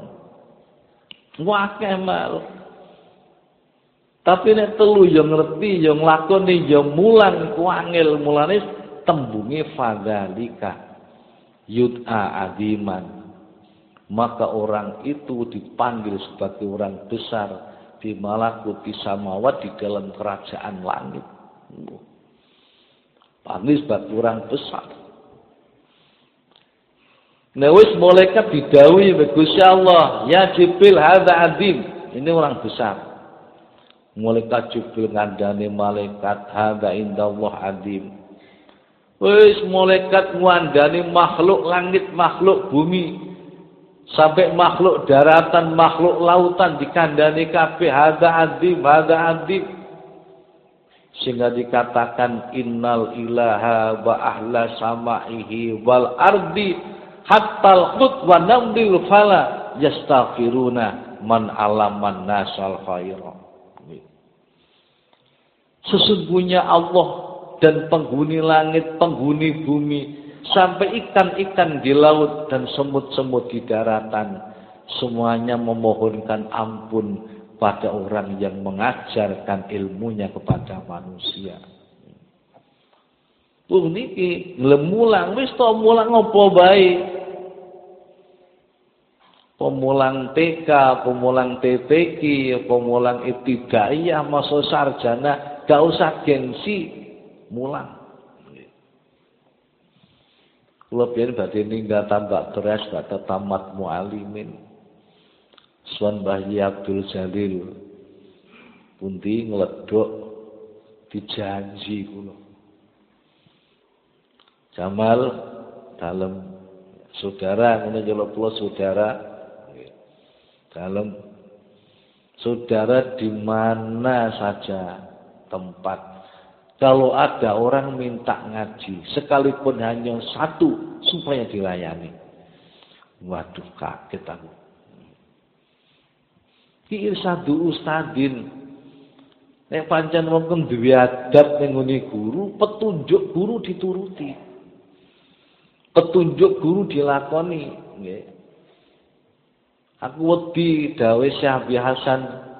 Akeh mal. Tapi nek telu ya ngerti, ya nglakoni, ya mulang ku angel mulane tembunge fadzalika yud'a adiman. Maka orang itu dipanggil sebagai orang besar di malakuti samawat di dalam kerajaan langit. Panggil sebagai orang besar. Nah wis malaikat didhawuhi oleh Gusti Allah, ya Jibril hadza azim. Ini orang besar. Malaikat Jibril ngandani malaikat hadza indallah azim. Wis malaikat ngandani makhluk langit, makhluk bumi, sampai makhluk daratan, makhluk lautan dikandani kabeh hadza azim, hadza azim. Sehingga dikatakan innal ilaha wa ahla samaihi wal ardi hatta al-khut wa namdil fala yastaghfiruna man alaman nasal khaira. Sesungguhnya Allah dan penghuni langit, penghuni bumi, sampai ikan-ikan di laut dan semut-semut di daratan, semuanya memohonkan ampun pada orang yang mengajarkan ilmunya kepada manusia. Niki nglemulang wis to mulang apa bae. Pemulang TK, pemulang TPQ, pemulang ibtidaiyah, masuk sarjana, gak usah gengsi, mulang. Kula biyen badhe ninggal tambak beras badhe tamat mualimin. Suwan Mbah Abdul Jalil pundi ngledok dijanji kula. Jamal dalam saudara ngene njaluk kula saudara dalam saudara di mana saja tempat kalau ada orang minta ngaji sekalipun hanya satu supaya dilayani. Waduh kaget aku. Ki irsadu ustadin nek pancen wong duwe adab ning guru, petunjuk guru dituruti. Petunjuk guru dilakoni, nggih. Aku wedi dawuh Syekh Hasan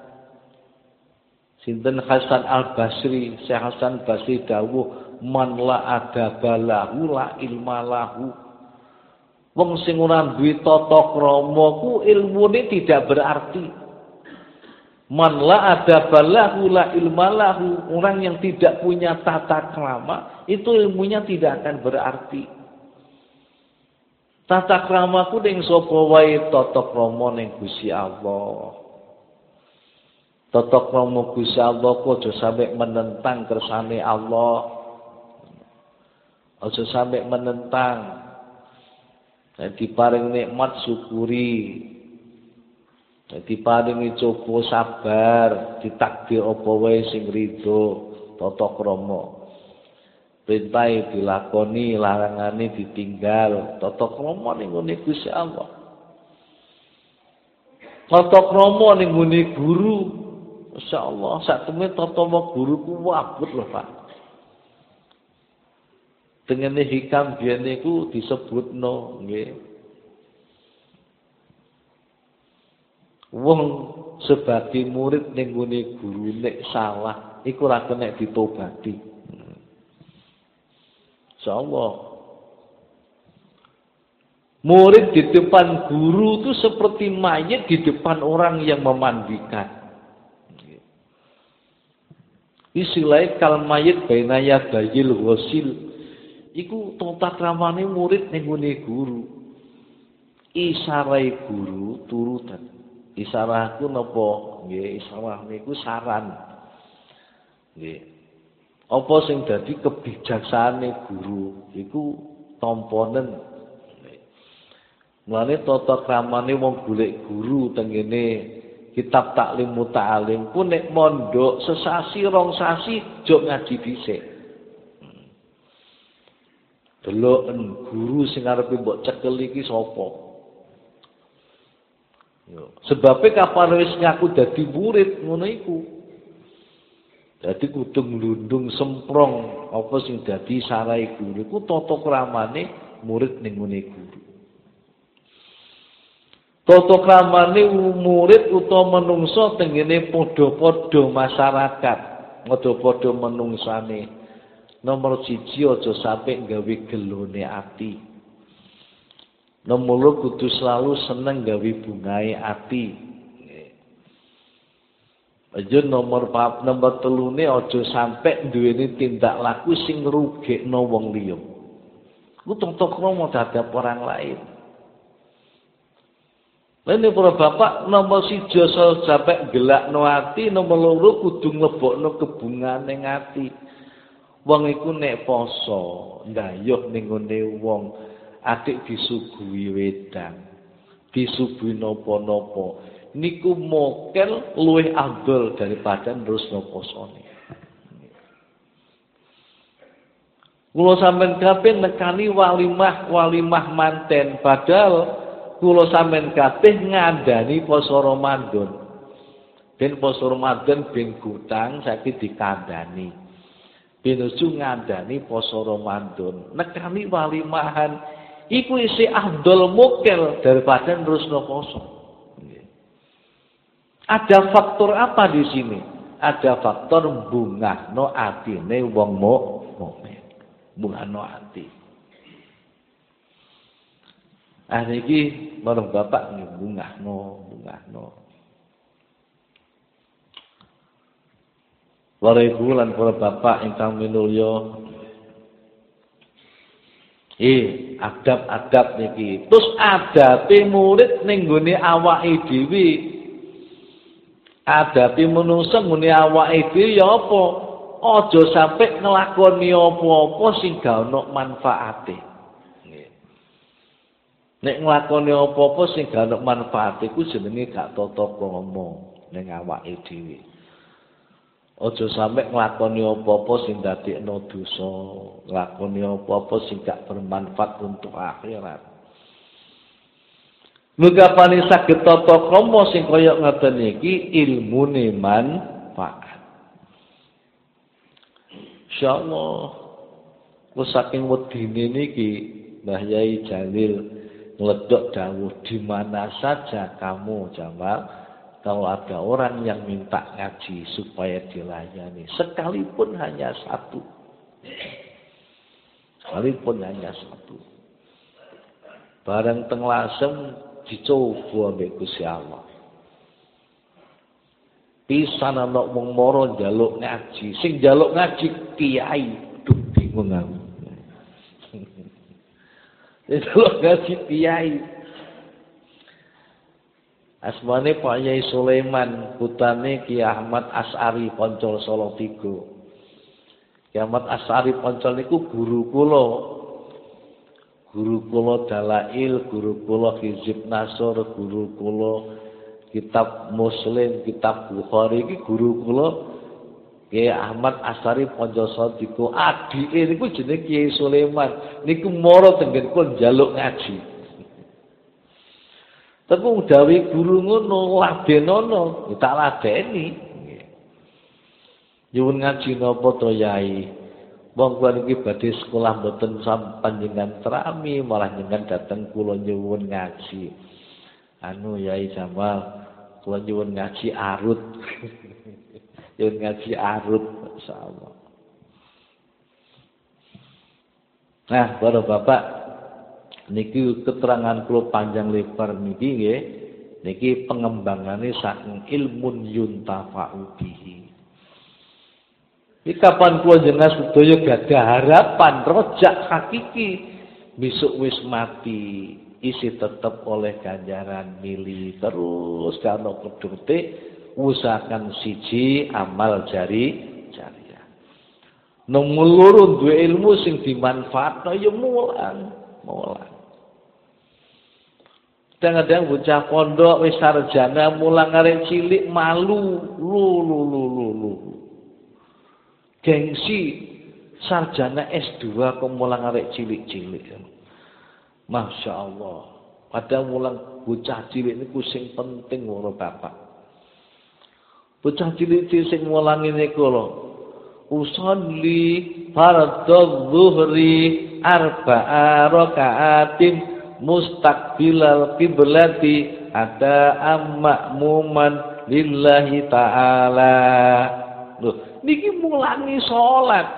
sinten Hasan Al-Basri, Syekh Hasan Basri dawuh man la adaba lahu la ilma lahu. Wong sing ora duwe tata krama ku ilmune tidak berarti. Man la adaba lahu la ilma lahu. Orang yang tidak punya tata krama itu ilmunya tidak akan berarti. Tata kramaku ning sapa wae tata krama ning Gusti Allah. Tata krama Gusti Allah ku aja sampe menentang kersane Allah. Aja sampe menentang. Dadi paring nikmat syukuri. Dadi paringi coba sabar, ditakdir apa wae sing ridho, tata krama. Perintah dilakoni, larangane ditinggal, tata krama ning ngene Gusti Allah. Tata krama ning ngene guru, masyaallah, saktemene tata guru ku abot lho, Pak. Dengene hikam biyen niku disebutno nggih. Wong sebagai murid ning ngene guru nek salah iku ora kena ditobati. Insyaallah. Murid di depan guru itu seperti mayit di depan orang yang memandikan. Istilahnya kal mayit baina yadayil ghusil. Iku tata kramane murid ning ngene guru. Isarai guru turutan. Isarahku napa? Nggih, isarah niku saran. Nggih. Apa sing dadi kebijaksanane guru iku tamponen. Mulane tata kramane wong golek guru tengene kitab taklim muta'alim ku nek mondok sesasi rong sasi jok ngaji dhisik. Deloken guru sing arepe mbok cekel iki sapa? Yo, sebabe kapan wis ngaku dadi murid ngono iku. Dadi kudu nglundung semprong apa sing dadi sarai guru iku tata kramane murid ning ngene guru. Tata kramane murid utawa menungso tengene padha-padha masyarakat, padha-padha menungsane. Nomor 1 aja sampe gawe gelone ati. Nomor 2 kudu selalu seneng gawe bungae ati. Aja nomor 3 aja sampe duweni tindak laku sing ngrugekno wong liya. Ku tata krama dadap orang lain. Lene para bapak nomor 1 sampai gelakno ati, nomor 2 kudu nglebokno kebungane ati. Wong iku nek poso, ndayuh ning ngene wong, atik disuguhi wedang, disuguhi napa-napa. Niku mokel luwih afdol daripada nerusno posone. Kula sampean kabeh nekani walimah manten, padahal kula sampean kabeh ngandani poso Ramadan. Ben poso Ramadan ben gutang saiki dikandani. Ben uju ngandani poso Ramadan. Nekani walimahan iku isih afdol mokel daripada nerusno poso. Ada faktor apa di sini? Ada faktor bungahno atine wong mukmin. Bungahno ati. Niki marang bapak nggih bungahno. Warehu lan para bapak ingkang minulya. Adab-adab niki. Terus adabe murid ning gone awake dhewe. Adabe manungsa ngene awake dhewe ya apa? Aja sampe nglakoni apa-apa sing gak ono manfaate. Nek nglakoni apa-apa sing gak ono manfaate ku jenenge gak tata krama ning awake dhewe. Aja sampe nglakoni apa-apa sing dadekno dosa, nglakoni apa-apa sing gak bermanfaat untuk akhirat. Mugapane saged tata krama sing kaya ngoten iki ilmune manfaat. Insyaallah ku saking wedine niki Mbah Yai Jalil ngledok dawuh di mana saja kamu Jamal kalau ada orang yang minta ngaji supaya dilayani sekalipun hanya satu bareng teng lasem dicoba mbek Gusti Allah pisan ana wong mara njaluk ngaji sing njaluk ngaji kiai duh bingung aku njaluk ngaji kiai asmane Pak Yai Sulaiman putane Ki Ahmad As'ari Poncol Solo 3 Ki Ahmad As'ari Poncol niku guru kula Dalail guru kula Hizib Nasr guru kula kitab Muslim, kitab Bukhari iki guru kula Kiai Ahmad As'ari Poncosol diku adike niku jenenge Kiai Sulaiman niku mara tenggen kula njaluk ngaji. Tapi dawuh guru ngono ladenono tak ladeni. Nyuwun ngaji napa to Yai? Wong kula niki badhe sekolah mboten panjenengan trami malah njenengan dateng kula nyuwun ngaji. Yai Jamal kula nyuwun ngaji arut. Nyuwun ngaji arut masyaallah. Nah, para bapak niki keterangan kula panjang lebar niki nggih. Niki pengembangane saking ilmun yuntafa'u bihi. Iki kapan kula jenengan sedaya gadah harapan rojak hakiki besok wis mati. Isi tetap oleh ganjaran milih terus kalau kedute usahakan siji amal jariah. Nomor loro duwe ilmu sing dimanfaatno ya mulang. Kadang-kadang bocah pondok wis sarjana mulang arek cilik malu lu. Gengsi sarjana S2 kok mulang arek cilik-cilik. Masya Allah. Padahal mulang bocah cilik niku sing penting ora bapak. Bocah cilik sing mulang niku lho. Usolli fardhu zuhri arba'a raka'atin mustaqbilal qiblati ada ma'muman lillahi ta'ala. Loh, niki mulangi salat.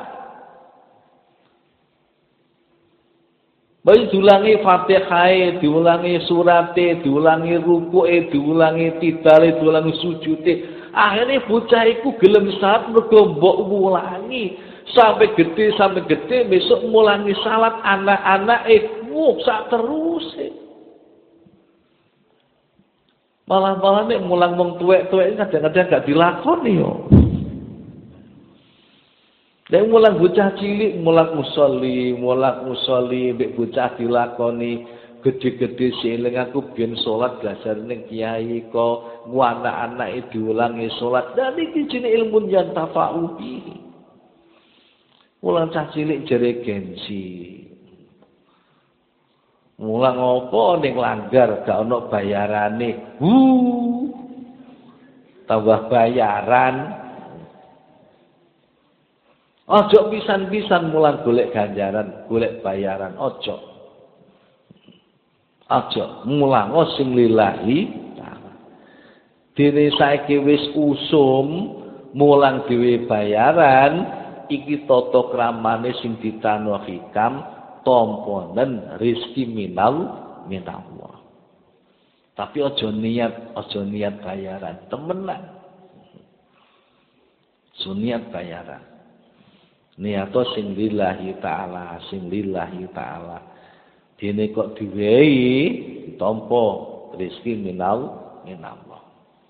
Bayi diulangi Fatihah, diulangi surate, diulangi rukuke, diulangi tidale, diulangi sujute. Akhirnya bocah iku gelem salat mergo mbok mulangi sampai gede besok mulangi salat anak-anake sak terus. Malah nek mulang wong tuwek-tuwek kadang-kadang gak dilakoni yo. Nek mulang bocah cilik mulang musolli, mbek bocah dilakoni gede-gede sieling aku biyen salat belajar ning kiai kok anak-anake diulangi salat. Dan iki jenenge ilmu yang tafa'u bihi. Mulang cah cilik jere gengsi. Mulang apa ning langgar gak ono bayarane. Tambah bayaran. Ojo pisan-pisan mulang golek ganjaran, golek bayaran, ojo. Ojo mulang sing lillahi ta'ala. Dene saiki wis usum mulang dhewe bayaran, iki tata kramane sing ditano hikam tamponen rezeki minallah. Tapi ojo niat bayaran, temenan. Niat bayaran. Niato sing lillahi ta'ala, Dene kok diwehi ditampa rezeki minallah.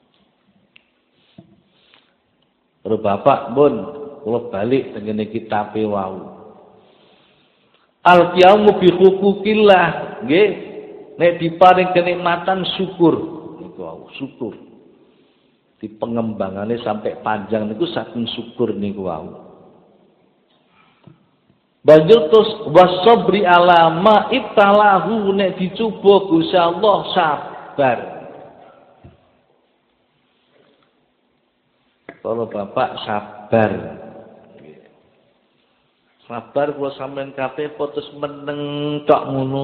Terus Bapak pun kula balik tengene kitabe wau. Al-qiyamu bi hukukillah, nggih. Nek diparing kenikmatan syukur niku wau, syukur. Di pengembangane sampai panjang niku saking syukur niku wau. Banjur terus wasabri ala ma ibtalahu nek dicoba Gusti Allah sabar. Kalau Bapak sabar. Sabar kula sampean kabeh terus meneng tok ngono.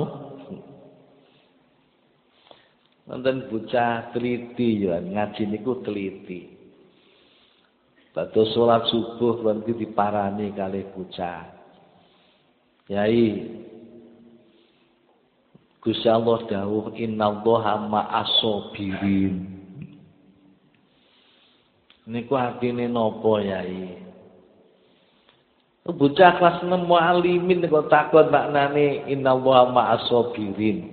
Wonten bocah teliti ya ngaji niku teliti. Badhe salat subuh lan diparani kalih bocah. Yai Gusti Allah dawuh innallaha ma'as-sabirin. Niku artine napa Yai? Bocah kelas 6 mualimin kok takon maknane innallaha ma'as-sabirin.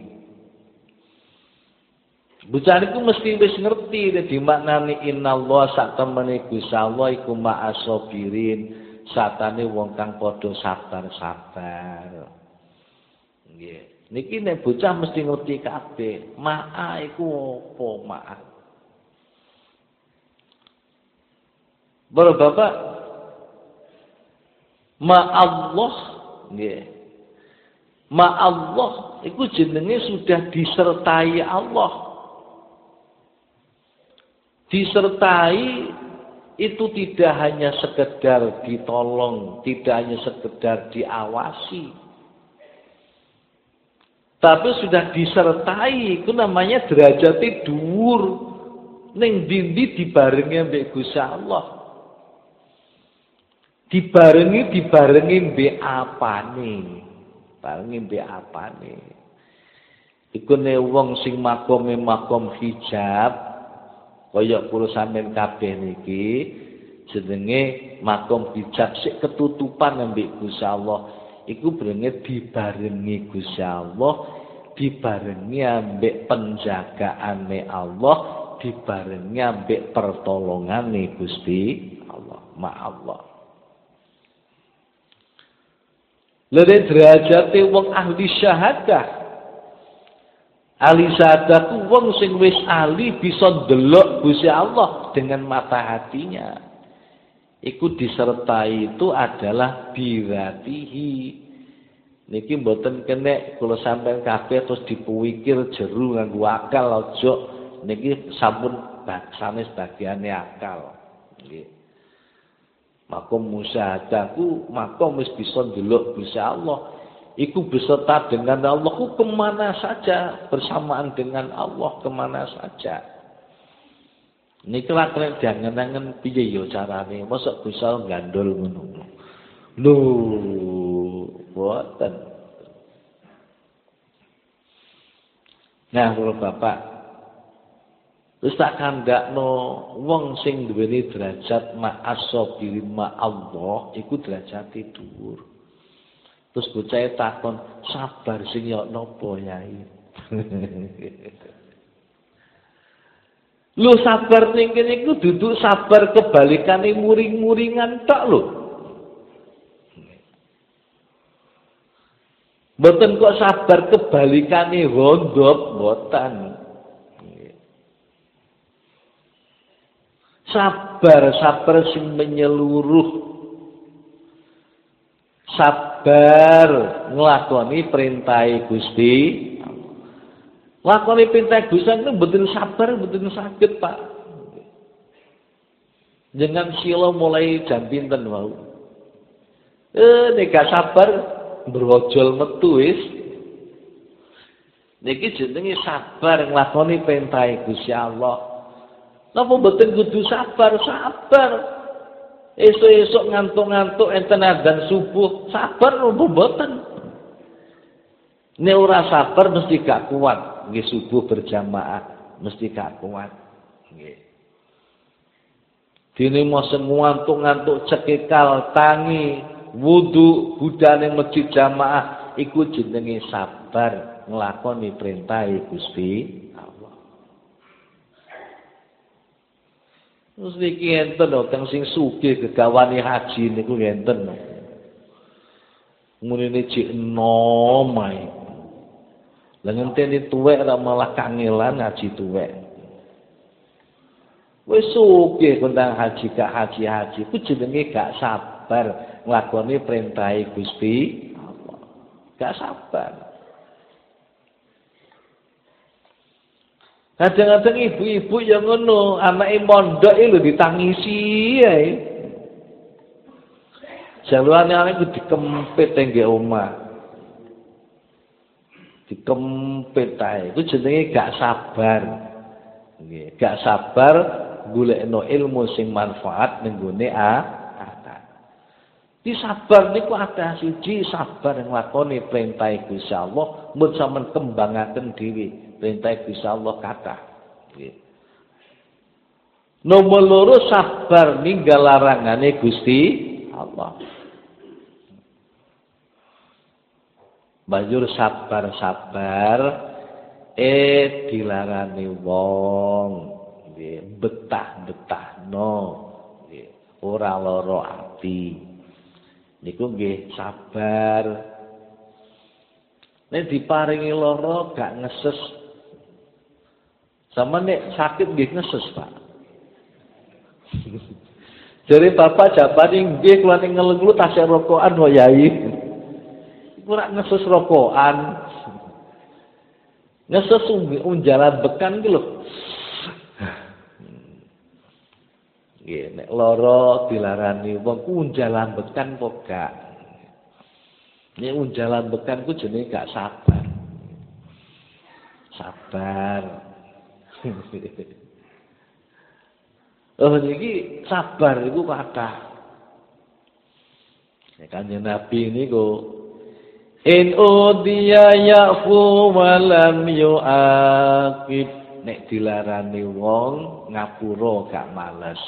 Bocah niku mesti wis ngerti nek dimaknani innallaha sak temene Gusti Allah iku ma'as-sabirin. Satane wong kang padha sabar-sabar. Nggih. Niki nek bocah mesti ngerti kabeh. Ma'a iku apa ma'a? Bapak ma'allah nggih. Ma'allah iku jenenge sudah disertai Allah. Disertai itu tidak hanya sekedar ditolong, tidak hanya sekedar diawasi. Tapi sudah disertai, itu namanya derajate dhuwur. Ning ndi dibarengi mbek Gusti Allah. Dibarengi mbek apane? Barengi mbek apane? Iku ne wong sing makome makom hijab kaya kula sampeyan kabeh niki jenenge makom hijab sik ketutupan ambek Gusti Allah iku brenge dibarengi Gusti Allah dibarengi ambek penjagaane Allah dibarengi ambek pertolongane Gusti Allah ma'allah. Lha derajate wong ahli syahadah ahli syahadah ku wong sing wis ahli bisa ndelok Gusti Allah dengan mata hatinya. Iku disertai itu adalah biratihi. Niki mboten kenek kula sampean kabeh terus dipikir jeru nganggo akal aja. Niki sampun sanes bagiane akal. Nggih. Makom musyahadah ku makom wis bisa ndelok Gusti Allah. Iku beserta dengan Allah ku kemana saja bersamaan dengan Allah kemana saja. Niki lak jangan-jangan piye yo carane mosok bisa gandol ngono. Lho, boten. Nah, kula Bapak wis tak kandhakno wong sing duweni derajat ma'as-sabirin ma'allah iku derajate dhuwur. Terus bocah takon, sabar sing yo napa Yai? Lu sabar ning kene iku duduk sabar kebalikane muring-muringan tok lho. Mboten kok sabar kebalikane hondop mboten. Sabar sing menyeluruh. Sabar nglakoni perintah Gusti. Lakoni perintah Gusti itu mboten sabar, mboten saged, Pak. Jangan sila mulai jam pinten wau. Nek gak sabar brojol metu wis. Niki jenenge sabar nglakoni perintah Gusti Allah. Napa mboten kudu sabar? Sabar. Esuk-esuk ngantuk-ngantuk enten adzan subuh, sabar napa mboten? Nek ora sabar mesti gak kuat. Nggih subuh berjamaah mesti gak kuat. Nggih. Dene mosok ngantuk-ngantuk cekikal tangi wudu budane masjid jamaah iku jenenge sabar nglakoni perintah Gusti Allah. Terus niki enten lho kang sing sugih gegawani haji niku enten. Munine cek enom ae. Lah ngenteni tuwek ra malah kangelan haji tuwek. Wis sugih kondang haji gak haji-haji ku jenenge gak sabar nglakoni perintah Gusti Allah. Gak sabar. Kadang-kadang ibu-ibu yang ngono, anake mondok lho ditangisi ae. Jaluane anak iku dikempit nggih omah. Dikempit ae. Iku jenenge gak sabar. Nggih, gak sabar golekno ilmu sing manfaat ning gone akhirat. Di sabar niku ada siji sabar nglakoni perintah Gusti Allah, mun sampean kembangaken dhewe. Perintah Gusti Allah kathah. Nggih. Nomor loro sabar ninggal larangane Gusti Allah. Banjur sabar-sabar dilarani wong nggih betah-betahno nggih ora lara ati niku nggih sabar nek diparingi lara gak ngeses sama nek sakit nggih ngeses Pak. Jare bapak jabane nggih kula ning ngeleng-elu tasih rokokan wae yai. Ora ngeses rokokan. Ngeses unjalan bekan iki lho. Nggih, nek lara dilarani wong ku unjalan bekan kok gak. Nek unjalan bekan ku jenenge gak sabar. Sabar. Oh niki sabar iku kathah. Nek Kanjeng Nabi niku in udiya ya'fu wa lam yu'aqib nek dilarani wong ngapura gak males.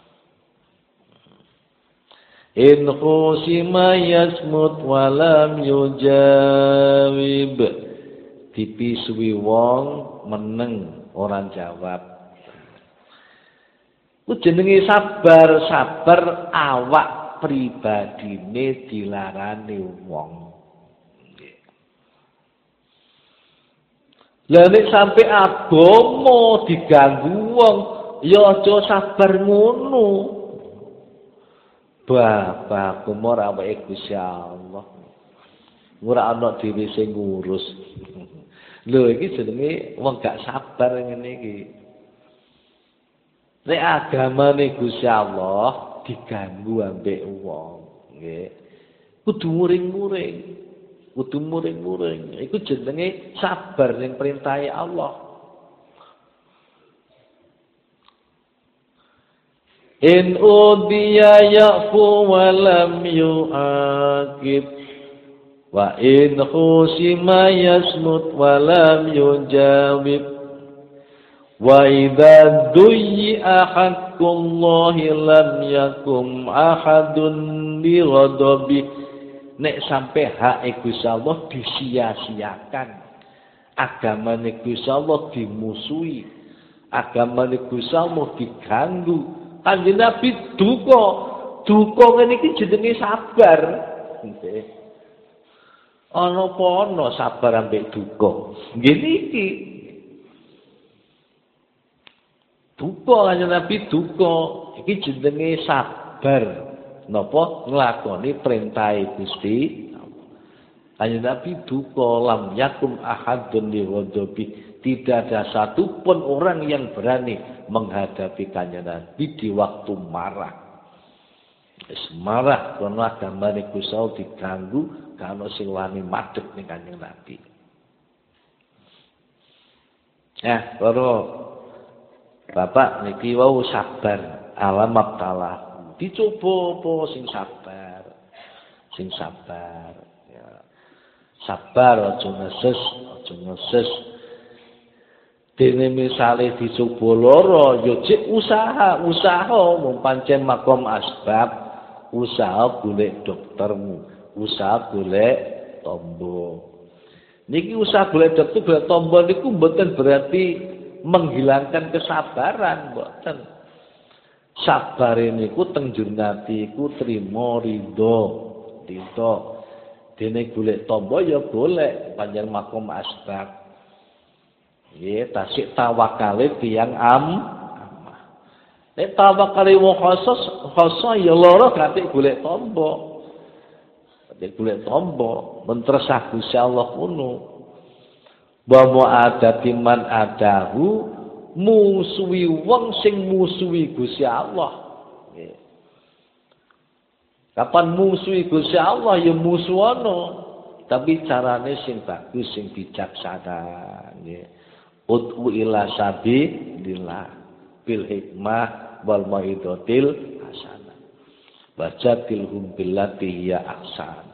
In khusima yasmut wa lam yujawib dipisui wong meneng ora jawab. Ku jenenge sabar awak pribadine dilarani wong. Lah nek sampe agama diganggu wong, ya aja sabar ngono. Bapakku ora awake Gusti Allah. Ora ana dhewe sing ngurus. Lho iki jenenge wong gak sabar ngene iki. Nek agamane Gusti Allah diganggu ambek wong, nggih. Kudu muring-muring. Kudu muring-muring. Iku jenenge sabar ning perintah Allah. In udiya ya'fu wa lam yu'aqib wa in khusima yasmut wa lam yujawib wa idza duyi'a haqqullahi lam yakum ahadun li ghadabi nek sampai hak Gusti Allah disia-siakan agamane Gusti Allah dimusuhi Agama Gusti Allah diganggu. Kanjeng Nabi duka. Duka ngene iki jenenge sabar. Nggih. Ana apa ana sabar ambek duka. Ngene iki. Duka Kanjeng Nabi duka. Iki jenenge sabar. Napa nglakoni perintah Gusti Kanjeng Nabi duka lam yakun ahadun lighadabi. Tidak ada satupun orang yang berani menghadapi Kanjeng Nabi di waktu marah. Marah karena agama Gusti Allah diganggu, kalau sing wani madhep ning Kanjeng Nabi. Para Bapak niki wau sabar alamat taala. Dicoba apa sing sabar. Sing sabar. Ya. Sabar aja ngeses. Dene misale dicoba lara ya cek usaha mung pancen makom asbab, usaha golek doktermu, usaha golek tombo. Niki usaha golek dokter golek tombo niku mboten berarti menghilangkan kesabaran, mboten. Sabar niku teng jurnati iku trimo ridho. Dene golek tombo ya golek pancen makom asbab. Nggih, tasik tawakale tiyang amah. Nek tawakale wong khoso ya lara ganti golek tombo. Ganti golek tombo, mentresah Gusti Allah ngono. Wa mu'adati man adahu musuhi wong sing musuhi Gusti Allah. Nggih. Kapan musuhi Gusti Allah ya musuhono, tapi carane sing bagus, sing bijaksana, nggih. Ud'u ila sabilillah bil hikmah wal mau'izatil hasanah. Wajadilhum billati hiya ahsan.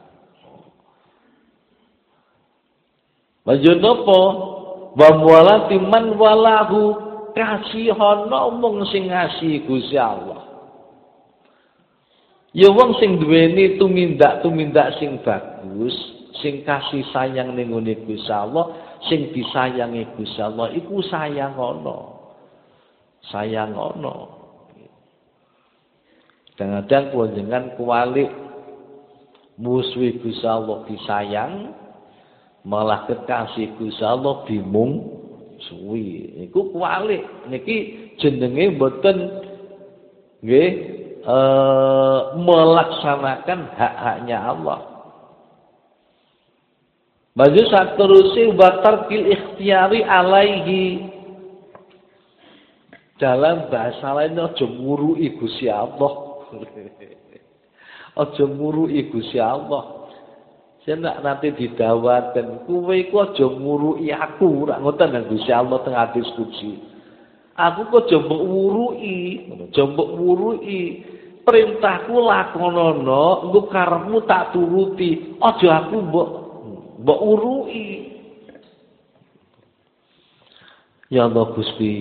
Majunopo wa walati man walahu kasihana mung sing ngasihi Gusti Allah. Ya wong sing duweni tumindak sing bagus, sing kasih sayang ning ngene Gusti Allah, sing disayangi Gusti Allah iku sayangono. Kadang-kadang kula jenengan kuwalik musuh Gusti Allah disayang, malah kekasih Gusti Allah dimungsuhi. Iku kuwalik. Niki jenenge mboten nggih melaksanakan hak-haknya Allah. Baju saterusé wa tarkil ikhtiyari alaihi. Dalam bahasa lain aja ngurui Gusti Allah. Aja ngurui Gusti Allah. Senak nanti didawaten kowe iku aja ngurui aku, ora ngoten nang Gusti Allah teng hadis qudsi. Aku kok aja mbok ngurui, perintahku lakonono, engko karepmu tak turuti. Aja aku mbok urui. Ya Allah Gusti.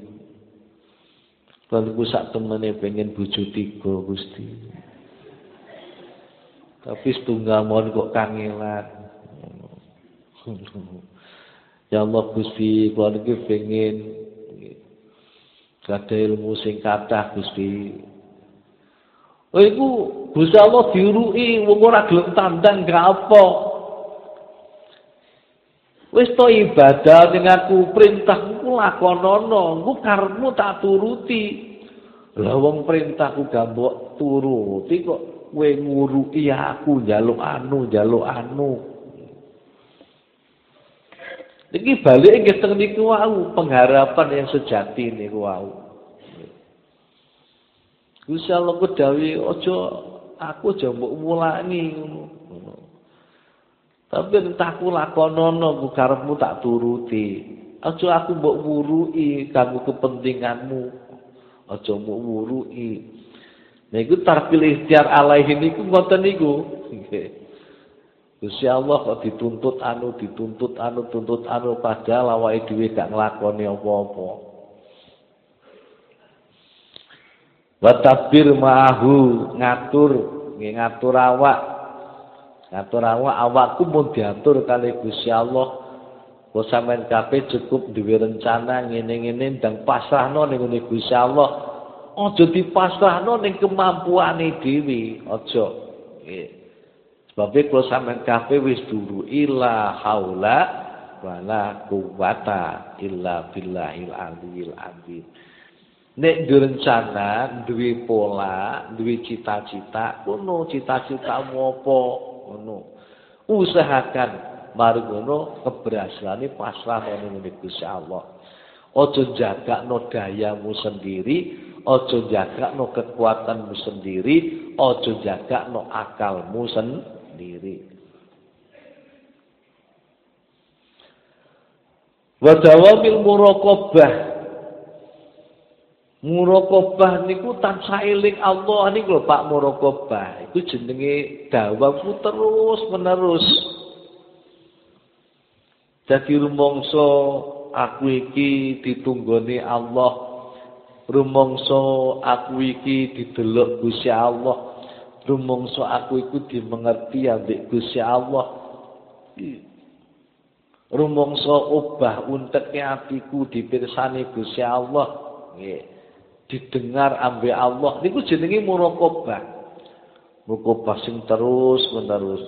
Kalau sak temene pengen bojo 3 Gusti. Tapi setunggal mohon kok kangelan. Ya Allah Gusti, kalau iki pengen gada ilmu sing kathah Gusti. Oh iku Gusti Allah diurui wong ora gelem tandang gak apa. Wis to ibadah ning aku perintahku lakonono, engko karepmu tak turuti. Lah wong perintahku gak mbok turuti kok kowe ngurui aku njaluk anu. Iki balik nggih teng niku wau pengharapan yang sejati niku wau. Gusti Allah kedawuh aja aku aja mbok mulani ngono. Tapi entahku lakonono ku karepmu tak turuti. Aja aku mbok wurui kanggo kepentinganmu. Aja mbok wurui. Niku tarkil ikhtiar alaihi niku ngoten niku. Nggih. Gusti Allah kok dituntut anu padahal awake dhewe gak nglakoni apa-apa. Wa tabir ma'ahu ngatur, nggih ngatur awak. Ngatur awakku mun diatur kali Gusti Allah. Kok sampean kabeh cukup duwe rencana ngene-ngene ndang pasrahno ning Gusti Allah. Aja dipasrahno ning kemampuane dhewe, aja. Nggih. Sebab kula sampean kabeh wis duru ila haula wala quwata illa billahil aliyil azim. Nek direncana, duwe pola, duwe cita-cita, ngono cita-citamu apa? Ngono. Usahakan mari ngono keberhasilane pasrah ning Gusti Allah. Aja jagakno dayamu sendiri, aja jagakno kekuatanmu sendiri, aja jagakno akalmu sendiri. Wa dawamil muraqabah. Muraqabah niku tansah eling Allah niku lho Pak muraqabah. Iku jenenge dawamku terus menerus. Dadi rumangsa aku iki ditunggoni Allah. Rumangsa aku iki didelok Gusti Allah. Rumangsa aku iku dimengerti ambek Gusti Allah. Rumangsa obah unteke atiku dipirsani Gusti Allah. Nggih. Didengar ambek Allah niku jenenge muraqabah. Muraqabah sing terus menerus.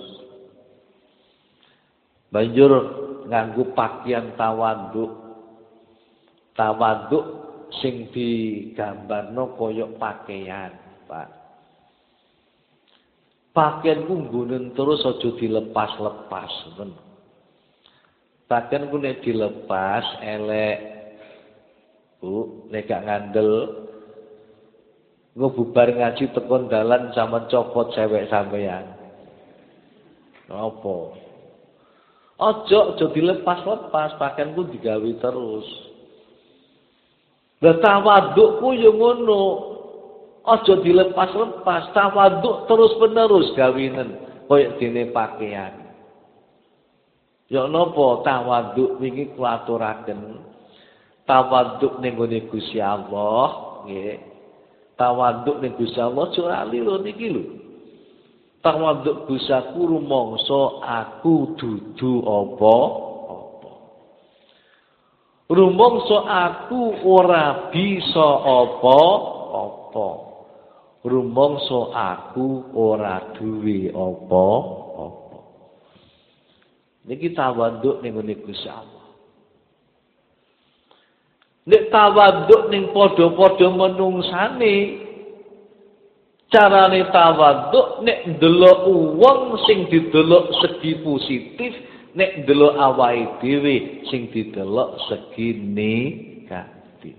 Banjur nganggo pakaian tawaduk. Tawaduk sing digambarno kaya pakaian, Pak. Pakaian ku nggunen terus aja dilepas-lepas, ngoten. Pakaian ku nek dilepas elek. Bu, nek gak ngandel bubar ngaji tekon dalan sama copot cewek sampean. Apa? Ojo dilepas-lepas, pakaianku digawe terus. Lah tawadukku yo ngono. Ojo dilepas-lepas, tawaduk terus-menerus gawinen koyo dene pakaian. Ya napa tawaduk niki kula aturaken. Tawaduk ning gone Gusti Allah, nggih. Tawaduk ning Gusti Allah ora lilo niki lho. Tawaduk gusaku rumangsa aku dudu apa-apa. Rumangsa aku ora bisa apa-apa. Rumangsa aku ora duwe apa-apa. Niki tawaduk ning gone Gusti Allah. Nek tawaduk ning padha-padha menungsane carane tawaduk nek ndelok wong sing didelok segi positif, nek ndelok awake dhewe sing didelok segi negatif.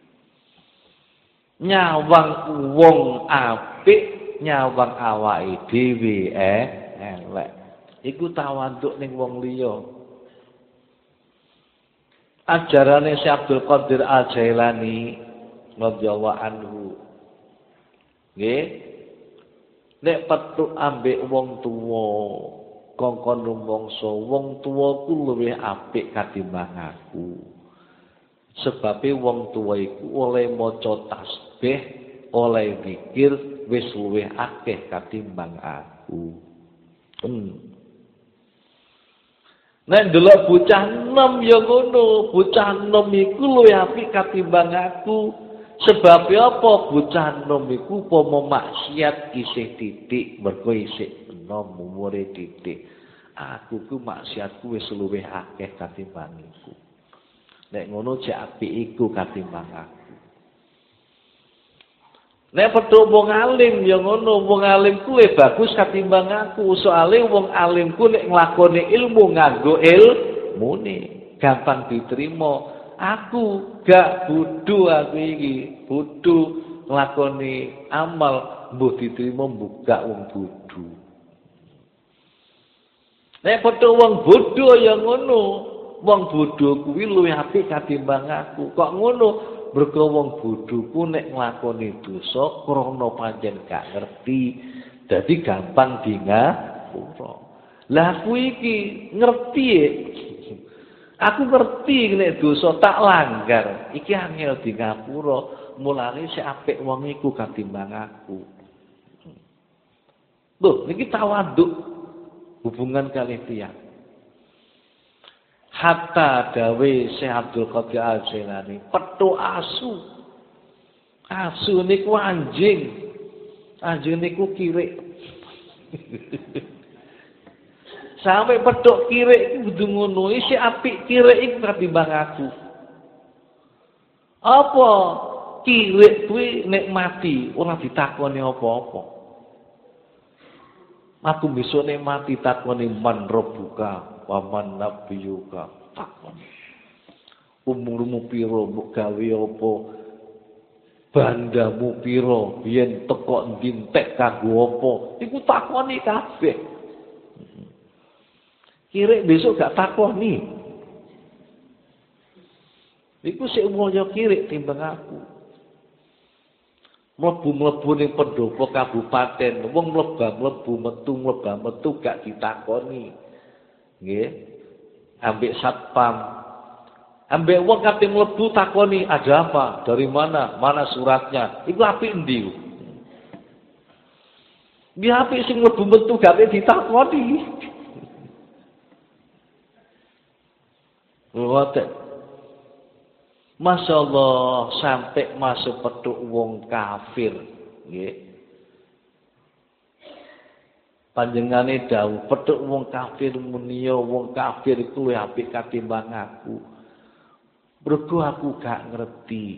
Nyawang wong apik, nyawang awake dhewe elek. Iku tawaduk ning wong liya. Ajarane Syekh Abdul Qadir Al-Jailani radhiyallahu anhu. Nggih. Nek petuk ambek wong tuwa, kongkon rumangsa wong tuwaku luwih apik katimbang aku. Sebabe wong tuwa iku oleh maca tasbih, oleh zikir wis luwih akeh katimbang aku. Nek ndelok bocah enom ya ngono, bocah enom iku luwih apik katimbang aku. Sebab apa bocah enom iku upama maksiat isih titik, mergo isih enom umure titik. Aku ku maksiatku wis luwih akeh katimbang iku. Nek ngono jek apik iku katimbang aku. Nek petuk wong alim ya ngono, wong alim kuwi bagus katimbang aku. Soale wong alim ku nek nglakoni ilmu nganggo ilmune, gampang diterima. Aku gak bodho aku iki, bodho nglakoni amal mbuh diterima mbugak wong bodho. Nek petuk wong bodho ya ngono, wong bodho kuwi luwih apik katimbang aku. Kok ngono? Mergo wong bodho ku nek nglakoni dosa krana pancen gak ngerti, dadi gampang dingapura. Lah aku iki ngerti aku ngerti nek dosa tak langgar, iki angel dingapura, mulane sik apik wong iku katimbang aku. Lho, niki tawaduk hubungan kalih tiyang. Hatta dawe Syekh Abdul Qadir Al-Jailani, petuk asu. Asu niku anjing. Anjing niku kirik. Sampai petuk kirik kudu ngono, isi apik kirik iku katimbang aku. Apa kirik kuwi nek mati ora ditakoni apa-apa. Aku besok nek mati takoni man rabbuka. Waman nabiyuka takon. Umurmu piro, mbok gawe apa? Bandamu piro, biyen teko ndintek kanggo apa? Iku takoni kabeh. Kirek besok gak takoni. Iku sik mulya kirek timbang aku. Mlebu-mlebu ning pendopo kabupaten, wong mlebu metu gak ditakoni. Nggih. Ambek satpam. Ambek wong kabeh mlebu takoni, "Ada apa? Dari mana? Mana suratnya?" Iku apik endi? Biar apik sing mlebu metu gak ditakoni. Ngoten. Masyaallah sampai masuk petuk wong kafir, nggih. Panjenengane dawuh petuk wong kafir muniya wong kafir iku luwih apik katimbang aku. Mergo aku gak ngerti.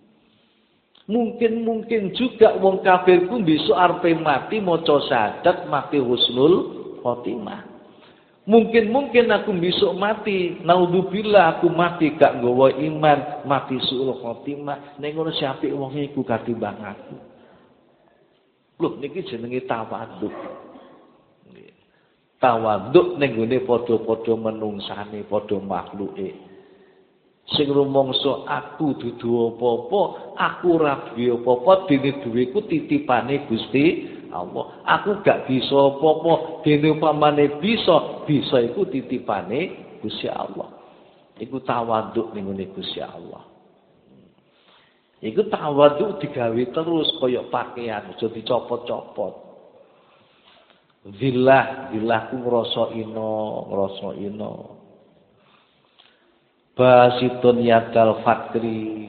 Mungkin juga wong kafir ku besok arepe mati maca syahadat mati husnul khotimah. Mungkin aku besok mati naudzubillah aku mati gak nggawa iman, mati suul khotimah. Nek ngono si apik wong iku katimbang aku. Lho niki jenenge tawadhu. Tawaduk ning gone padha-padha menungsane, padha makhluke. Sing rumangsa aku dudu apa-apa, aku ora duwe apa-apa, dene duweku titipane Gusti Allah. Aku gak bisa apa-apa, dene upamane bisa iku titipane Gusti Allah. Iku tawaduk ning gone Gusti Allah. Iku tawaduk digawe terus kaya pakaian, aja dicopot-copot. Zillah ku ngrasa ina. Basitun yadal fakri,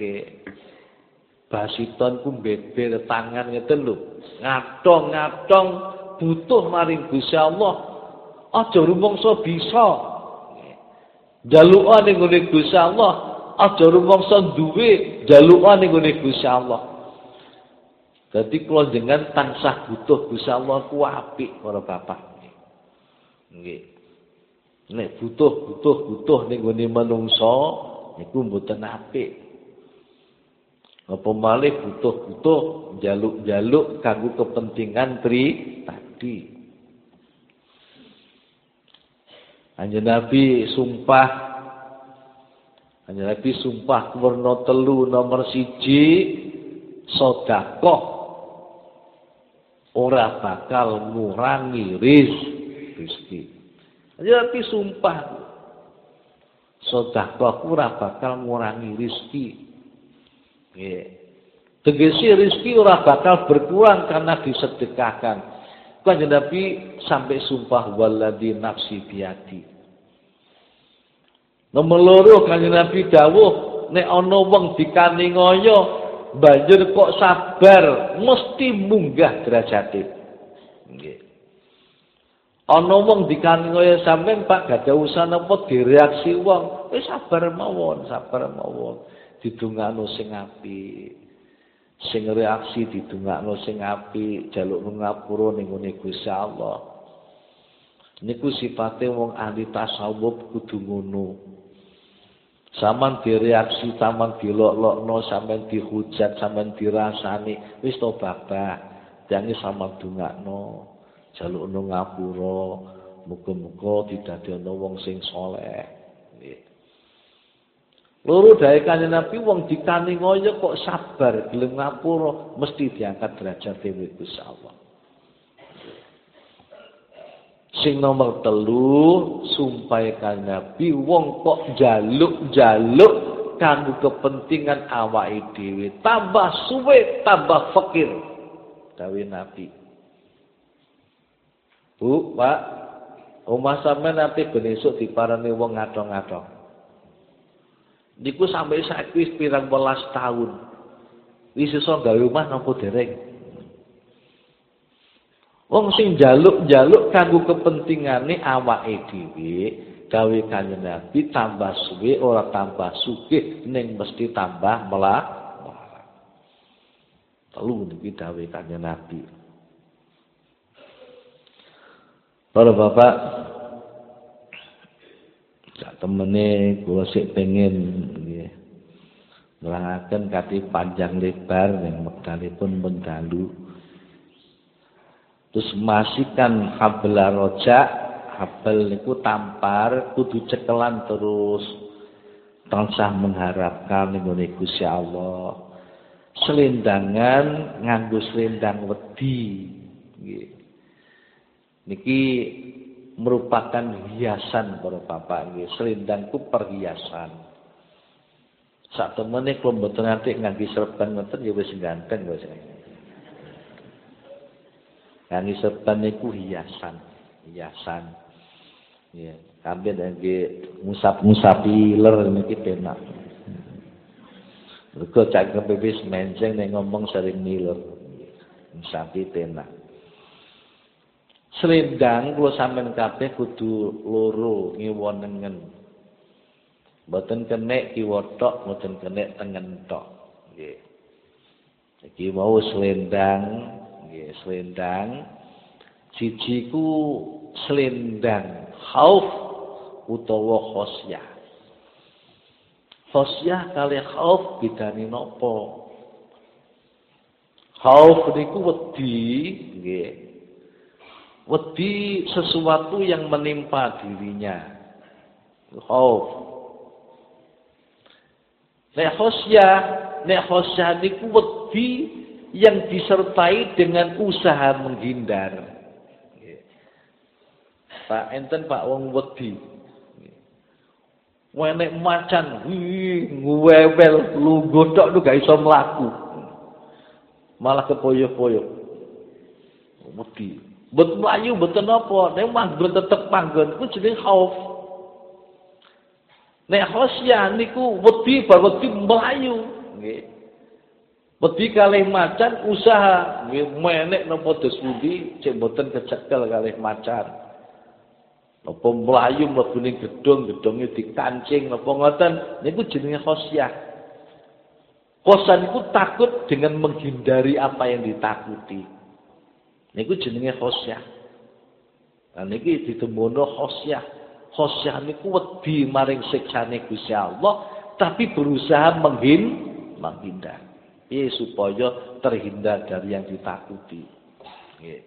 basiton ku beber tangan ngeten lho. Ngatong-ngatong butuh maring Gusti Allah. Aja rumangsa bisa. Jalukan ning ngene Gusti Allah, aja rumangsa duwe, jalukan ning ngene Gusti Allah. Dadi kula jenengan tansah butuh Gusti Allah ku apik para bapak. Nggih. Nek butuh ning gone manungsa niku mboten apik. Apa malih butuh jaluk-jaluk kanggo kepentingan pribadi. Kanjeng Nabi sumpah werna 3 nomor 1 sedekah ora bakal ngurangi rezeki. Jadi sumpah sedekah ora bakal ngurangi rezeki. Nggih. Tegese rezeki ora bakal berkurang karena disedekahkan. Kanjeng Nabi sampai sumpah waladzi nafsi biadi. Nomor 2 Kanjeng Nabi dawuh nek ana wong dikaningoyo banjur kok sabar mesti munggah derajate. Nggih. Ana wong dikaningoyo sampean Pak gak ada usaha apa direaksi wong, wis sabar mawon. Didongakno sing apik. Sing reaksi didongakno sing apik, jaluk ngapura ning ngene Gusti Allah. Niku sifate wong ahli tasawuf kudu ngono. Saman direaksi, saman dilok-lokno, sampean dihujat, sampean dirasani, wis to babah. Jange sama dongakno, jalukno ngapura, muga-muga didadekno wong sing saleh. Nggih. Loro dae Kanjeng Nabi wong dikaningoyo kok sabar gelem ngapura, mesti diangkat derajate Gusti Allah. Sing nomor 3 sumpah Kanjeng Nabi wong kok jaluk-jaluk kanggo kepentingan awake dhewe tambah suwe tambah fakir dawuh Nabi. Bu, Pak, Omah sampean ate ben esuk diparani wong ngathong-ngathong. Niku sampai saiki wis pirang welas taun. Wis iso gawe omah napa dereng? Wong sing njaluk-njaluk kanggo kepentingane awake dhewe, gawe kanjeng Nabi tambah suwe ora tambah sugih ning mesti tambah melarat. Telu niki dawuh kanjeng Nabi. Para bapak, sak temene kula sik pengin nggih nerangaken kanthi panjang lebar ning wektalipun mendalu. Terus masikan habl roja, habl niku tampar kudu cekelan terus tansah mengharapkan ning Gusti Allah. Selendangan nganggo selendang wedi nggih. Niki merupakan hiasan para bapak nggih. Selendang ku perhiasan. Sak temene kula mboten nate ngangge serban ngoten ya wis ganteng wis. Ngangge serban niku hiasan. Hiasan. Ya, kabeh ngangge ngusap-ngusapi ler niki penak. Mergo cangkem wis menceng nek ngomong sering miler. Ngusapi penak. Selendang kula sampean kabeh kudu loro ngiwonengen. Mboten kenek kiwa tok, mboten kenek tengen tok. Nggih. Iki wau selendang, nggih, selendang. Siji ku selendang khauf utawa khosyah. Khosyah kali khauf bidane napa? Khauf niku wedi, nggih. Wedi sesuatu yang menimpa dirinya. Khauf. Nek khosyah niku wedi yang disertai dengan usaha menghindar. Pak enten Pak wong wedi. Wenek macan, nguwewel, lungguh tok gak iso mlaku. Malah kepoyo-poyo. Wedi. Mboten mlayu mboten napa, nek manggon tetep manggon iku jenenge khauf. Nek khosyah niku wedi bar wedi mlayu, nggih. Wedi kalih macan usaha, nggih menek napa dos pundi cek mboten kecekel kalih macan. Napa mlayu mlebu ning gedung, gedunge dikancing napa ngoten, niku jenenge khosyah. Khosyah niku takut dengan menghindari apa yang ditakuti. Niku jenenge khosyah. Nah niki ditemmono khosyah. Khosyah niku wedi maring siksane Gusti Allah tapi berusaha menghindar. Piye supaya terhindar dari yang ditakuti. Nggih.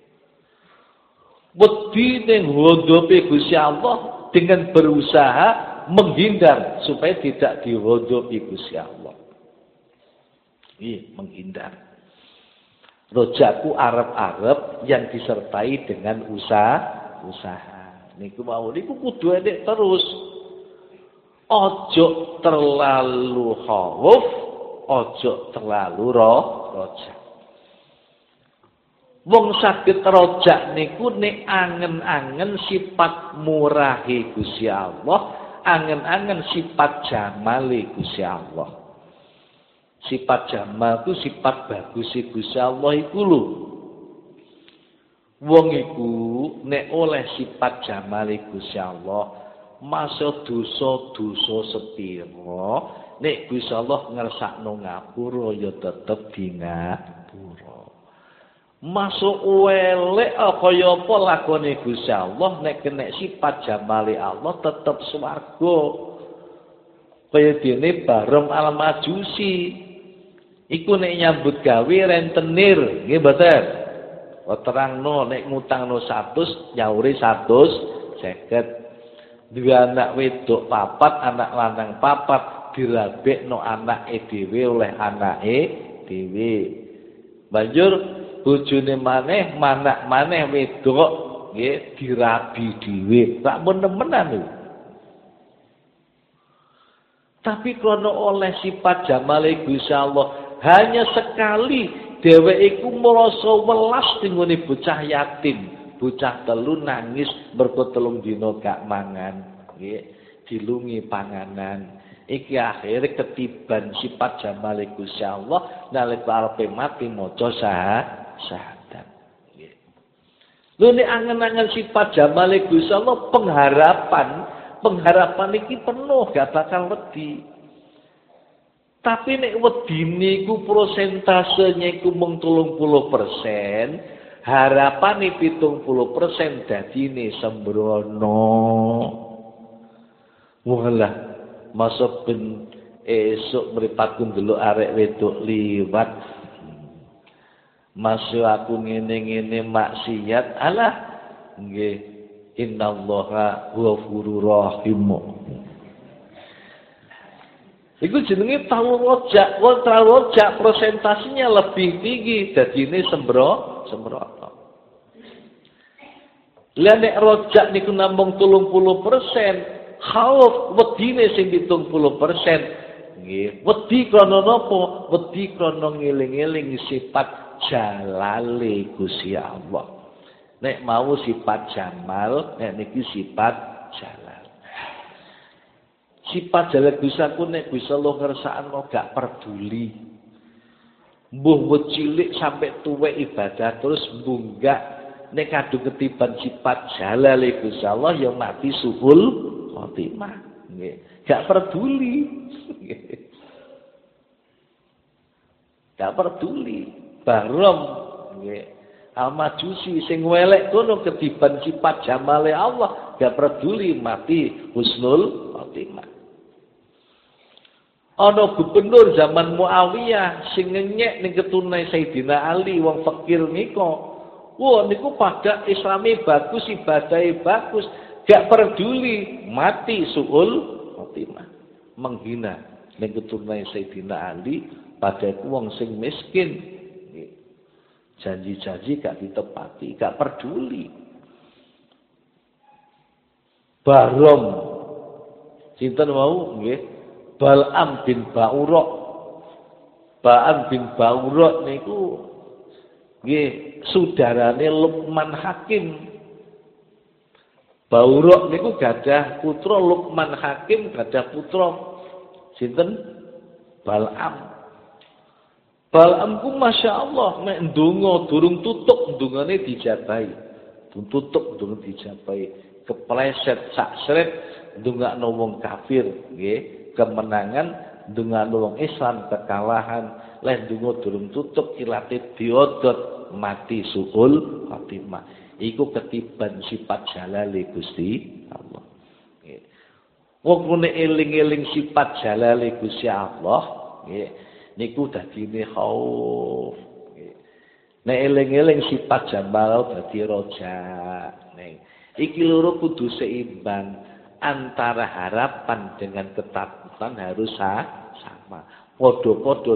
Wedi ning hodhope Gusti Allah dengan berusaha menghindar supaya tidak dihodhopi Gusti Allah. Nggih, menghindar. Rojaku arep-arep yang disertai dengan usaha. Niku mau niku kudu enek terus. Ojo terlalu khauf, ojo terlalu roja. Wong saged rojak niku nek angen-angen sifat murahe Gusti Allah, angen-angen sifat jamale Gusti Allah. Sifat jamal itu sifat bagus Gusti Allah iku lho. Wong iku nek oleh sifat jamal Gusti Allah, masa dosa-dosa sepira, nek Gusti Allah ngersakno ngapura ya tetep di ngapura. Masuk elek kaya apa lakone Gusti Allah nek kena sifat jamale Allah tetep swarga. Kaya dene Barong Al-Majusi. Iku nek nyambut gawe rentenir, nggih mboten. Kok terangno nek ngutangno 100 nyauri 150. Duwe anak wedok 4, anak lanang 4, dirabekno anake dhewe oleh anake dhewe. Banjur bojone maneh, manak maneh wedok nggih dirabi dhewe. Sak men-menan lho. Tapi krana oleh sifat jamale Gusti Allah hanya sekali dheweke iku merasa welas ning bocah yatim, bocah telu nangis mergo 3 dina gak mangan, nggih, dilungi panganan. Iki akhire ketiban sifat jamale Gusti Allah nalika arepe mati maca syahadat. Nggih. Lho nek angen-angen sifat jamale Gusti Allah pengharapan iki penuh gak bakal wedi. Tapi nek wedine iku prosentasenya iku mung 30%, harapane 70% dadine sembrono. Walah, masa ben esuk mripatku ndelok arek wedok liwat. Masuk aku ngene-ngene maksiat, alah nggih, innallaha ghafurur rahim. Iku jenenge terlalu rojak presentasinya lebih tinggi dadine sembrono. Lah nek rojak niku namung 30%, khauf wedine sing 70%. Nggih, wedi krana napa? Wedi krana ngeling-eling sifat jalale Gusti Allah. Nek mau sifat jamal, nek niki sifat jalal. Sifat jalal Gusti aku nek Gusti Allah ngersakno gak peduli. Mbuh cilik sampai tuwek ibadah terus munggah nek kadung ketiban sifat jalal Gusti Allah yang mati suhul khotimah. Nggih, gak peduli. Gak peduli. Barom nggih. Al-Majusi sing welek kono ketiban sifat jamale Allah gak peduli mati husnul khotimah. Ana gubernur zaman Muawiyah sing ngenyek ning keturunan Sayyidina Ali wong fakir nika. Wah niku pada Islami bagus, ibadahe bagus, gak peduli mati suul khotimah. Menghina ning keturunan Sayyidina Ali pada wong sing miskin. Janji-janji gak ditepati, gak peduli. Barom sinten wau nggih? Bal'am bin Ba'urok. Ba'am bin Ba'urok niku nggih saudarane Luqman Hakim. Ba'urok niku gadah putra Luqman Hakim, gadah putra sinten? Bal'am. Bal'am ku masyaallah nek ndonga durung tutup ndongane dijabahi. Durung tutup durung dijabahi. Kepleset sak sret ndongakno wong kafir nggih. Kemenangan dengan wong Islam kekalahan leh donga durung tutup kilate diodot mati suul khotimah. Iku ketiban sifat jalale Gusti Allah. Nggih. Wong nek eling-eling sifat jalale Gusti Allah, nggih, niku dadine khauf. Nggih. Nek eling-eling sifat jamal dadi rojak. Ning iki loro kudu seimbang. Antara harapan dengan ketakutan harus sama. Podo-podo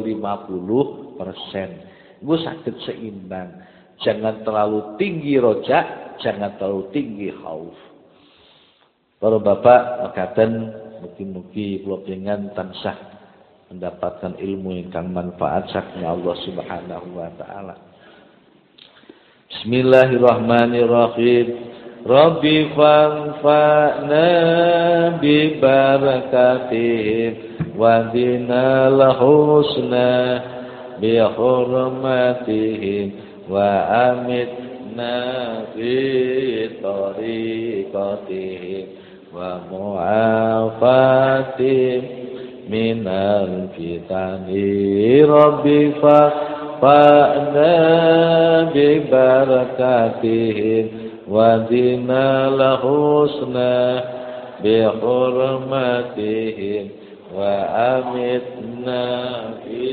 50%. Gue sakit seimbang. Jangan terlalu tinggi rojak, jangan terlalu tinggi khauf. Para bapak mekaten mugi-mugi kula panjenengan tansah mendapatkan ilmu ingkang manfaat saking Allah Subhanahu wa taala. Bismillahirrahmanirrahim. Rabbi fanfa'na bi barakatihim wa dinal husna bi hurmatihim wa amitna fi tariqatihim wa mu'afatihim minal fitani. Rabbi fanfa'na bi barakatihim wadina lahusna bihurmatihim wa amitna fi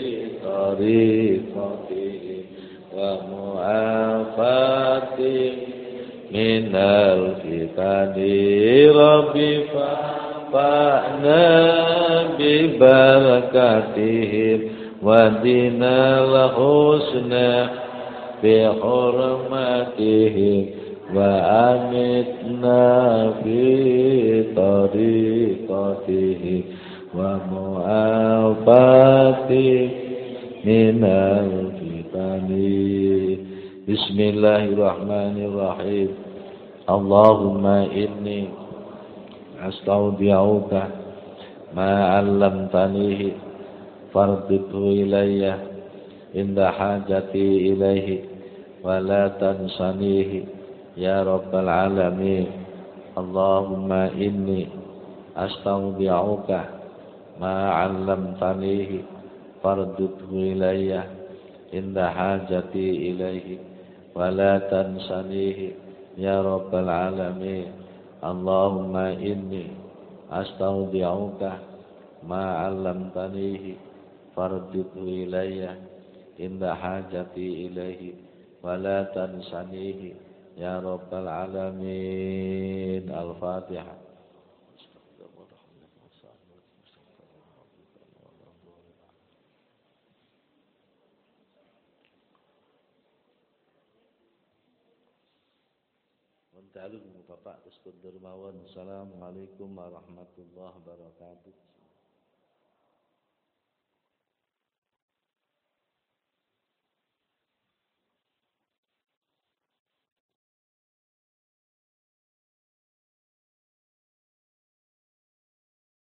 tariqatihim wa mu'afatihim minal fitani. Rabbi fa'na bi barakatihim wadina lahusna bihurmatihim wa amitna fi tariqatihi wa mu'afati minal fitani. Bismillahirrahmanirrahim. Allahumma inni astaudi'uka ma 'allamtanihi fardidhu ilayya inda hajati ilaihi wa la tansanihi ya rabbal alamin. Allahumma inni astaudi'uka ma 'allamtanihi fardidhu ilayya inda hajati ilaihi wa la tansanihi ya rabbal alamin. Allahumma inni astaudi'uka ma 'allamtanihi fardidhu ilayya inda hajati ilaihi wa la tansanihi ya rabbal alamin. Al-Fatihah. Bapak Ustaz Dermawan. Assalamualaikum warahmatullahi wabarakatuh.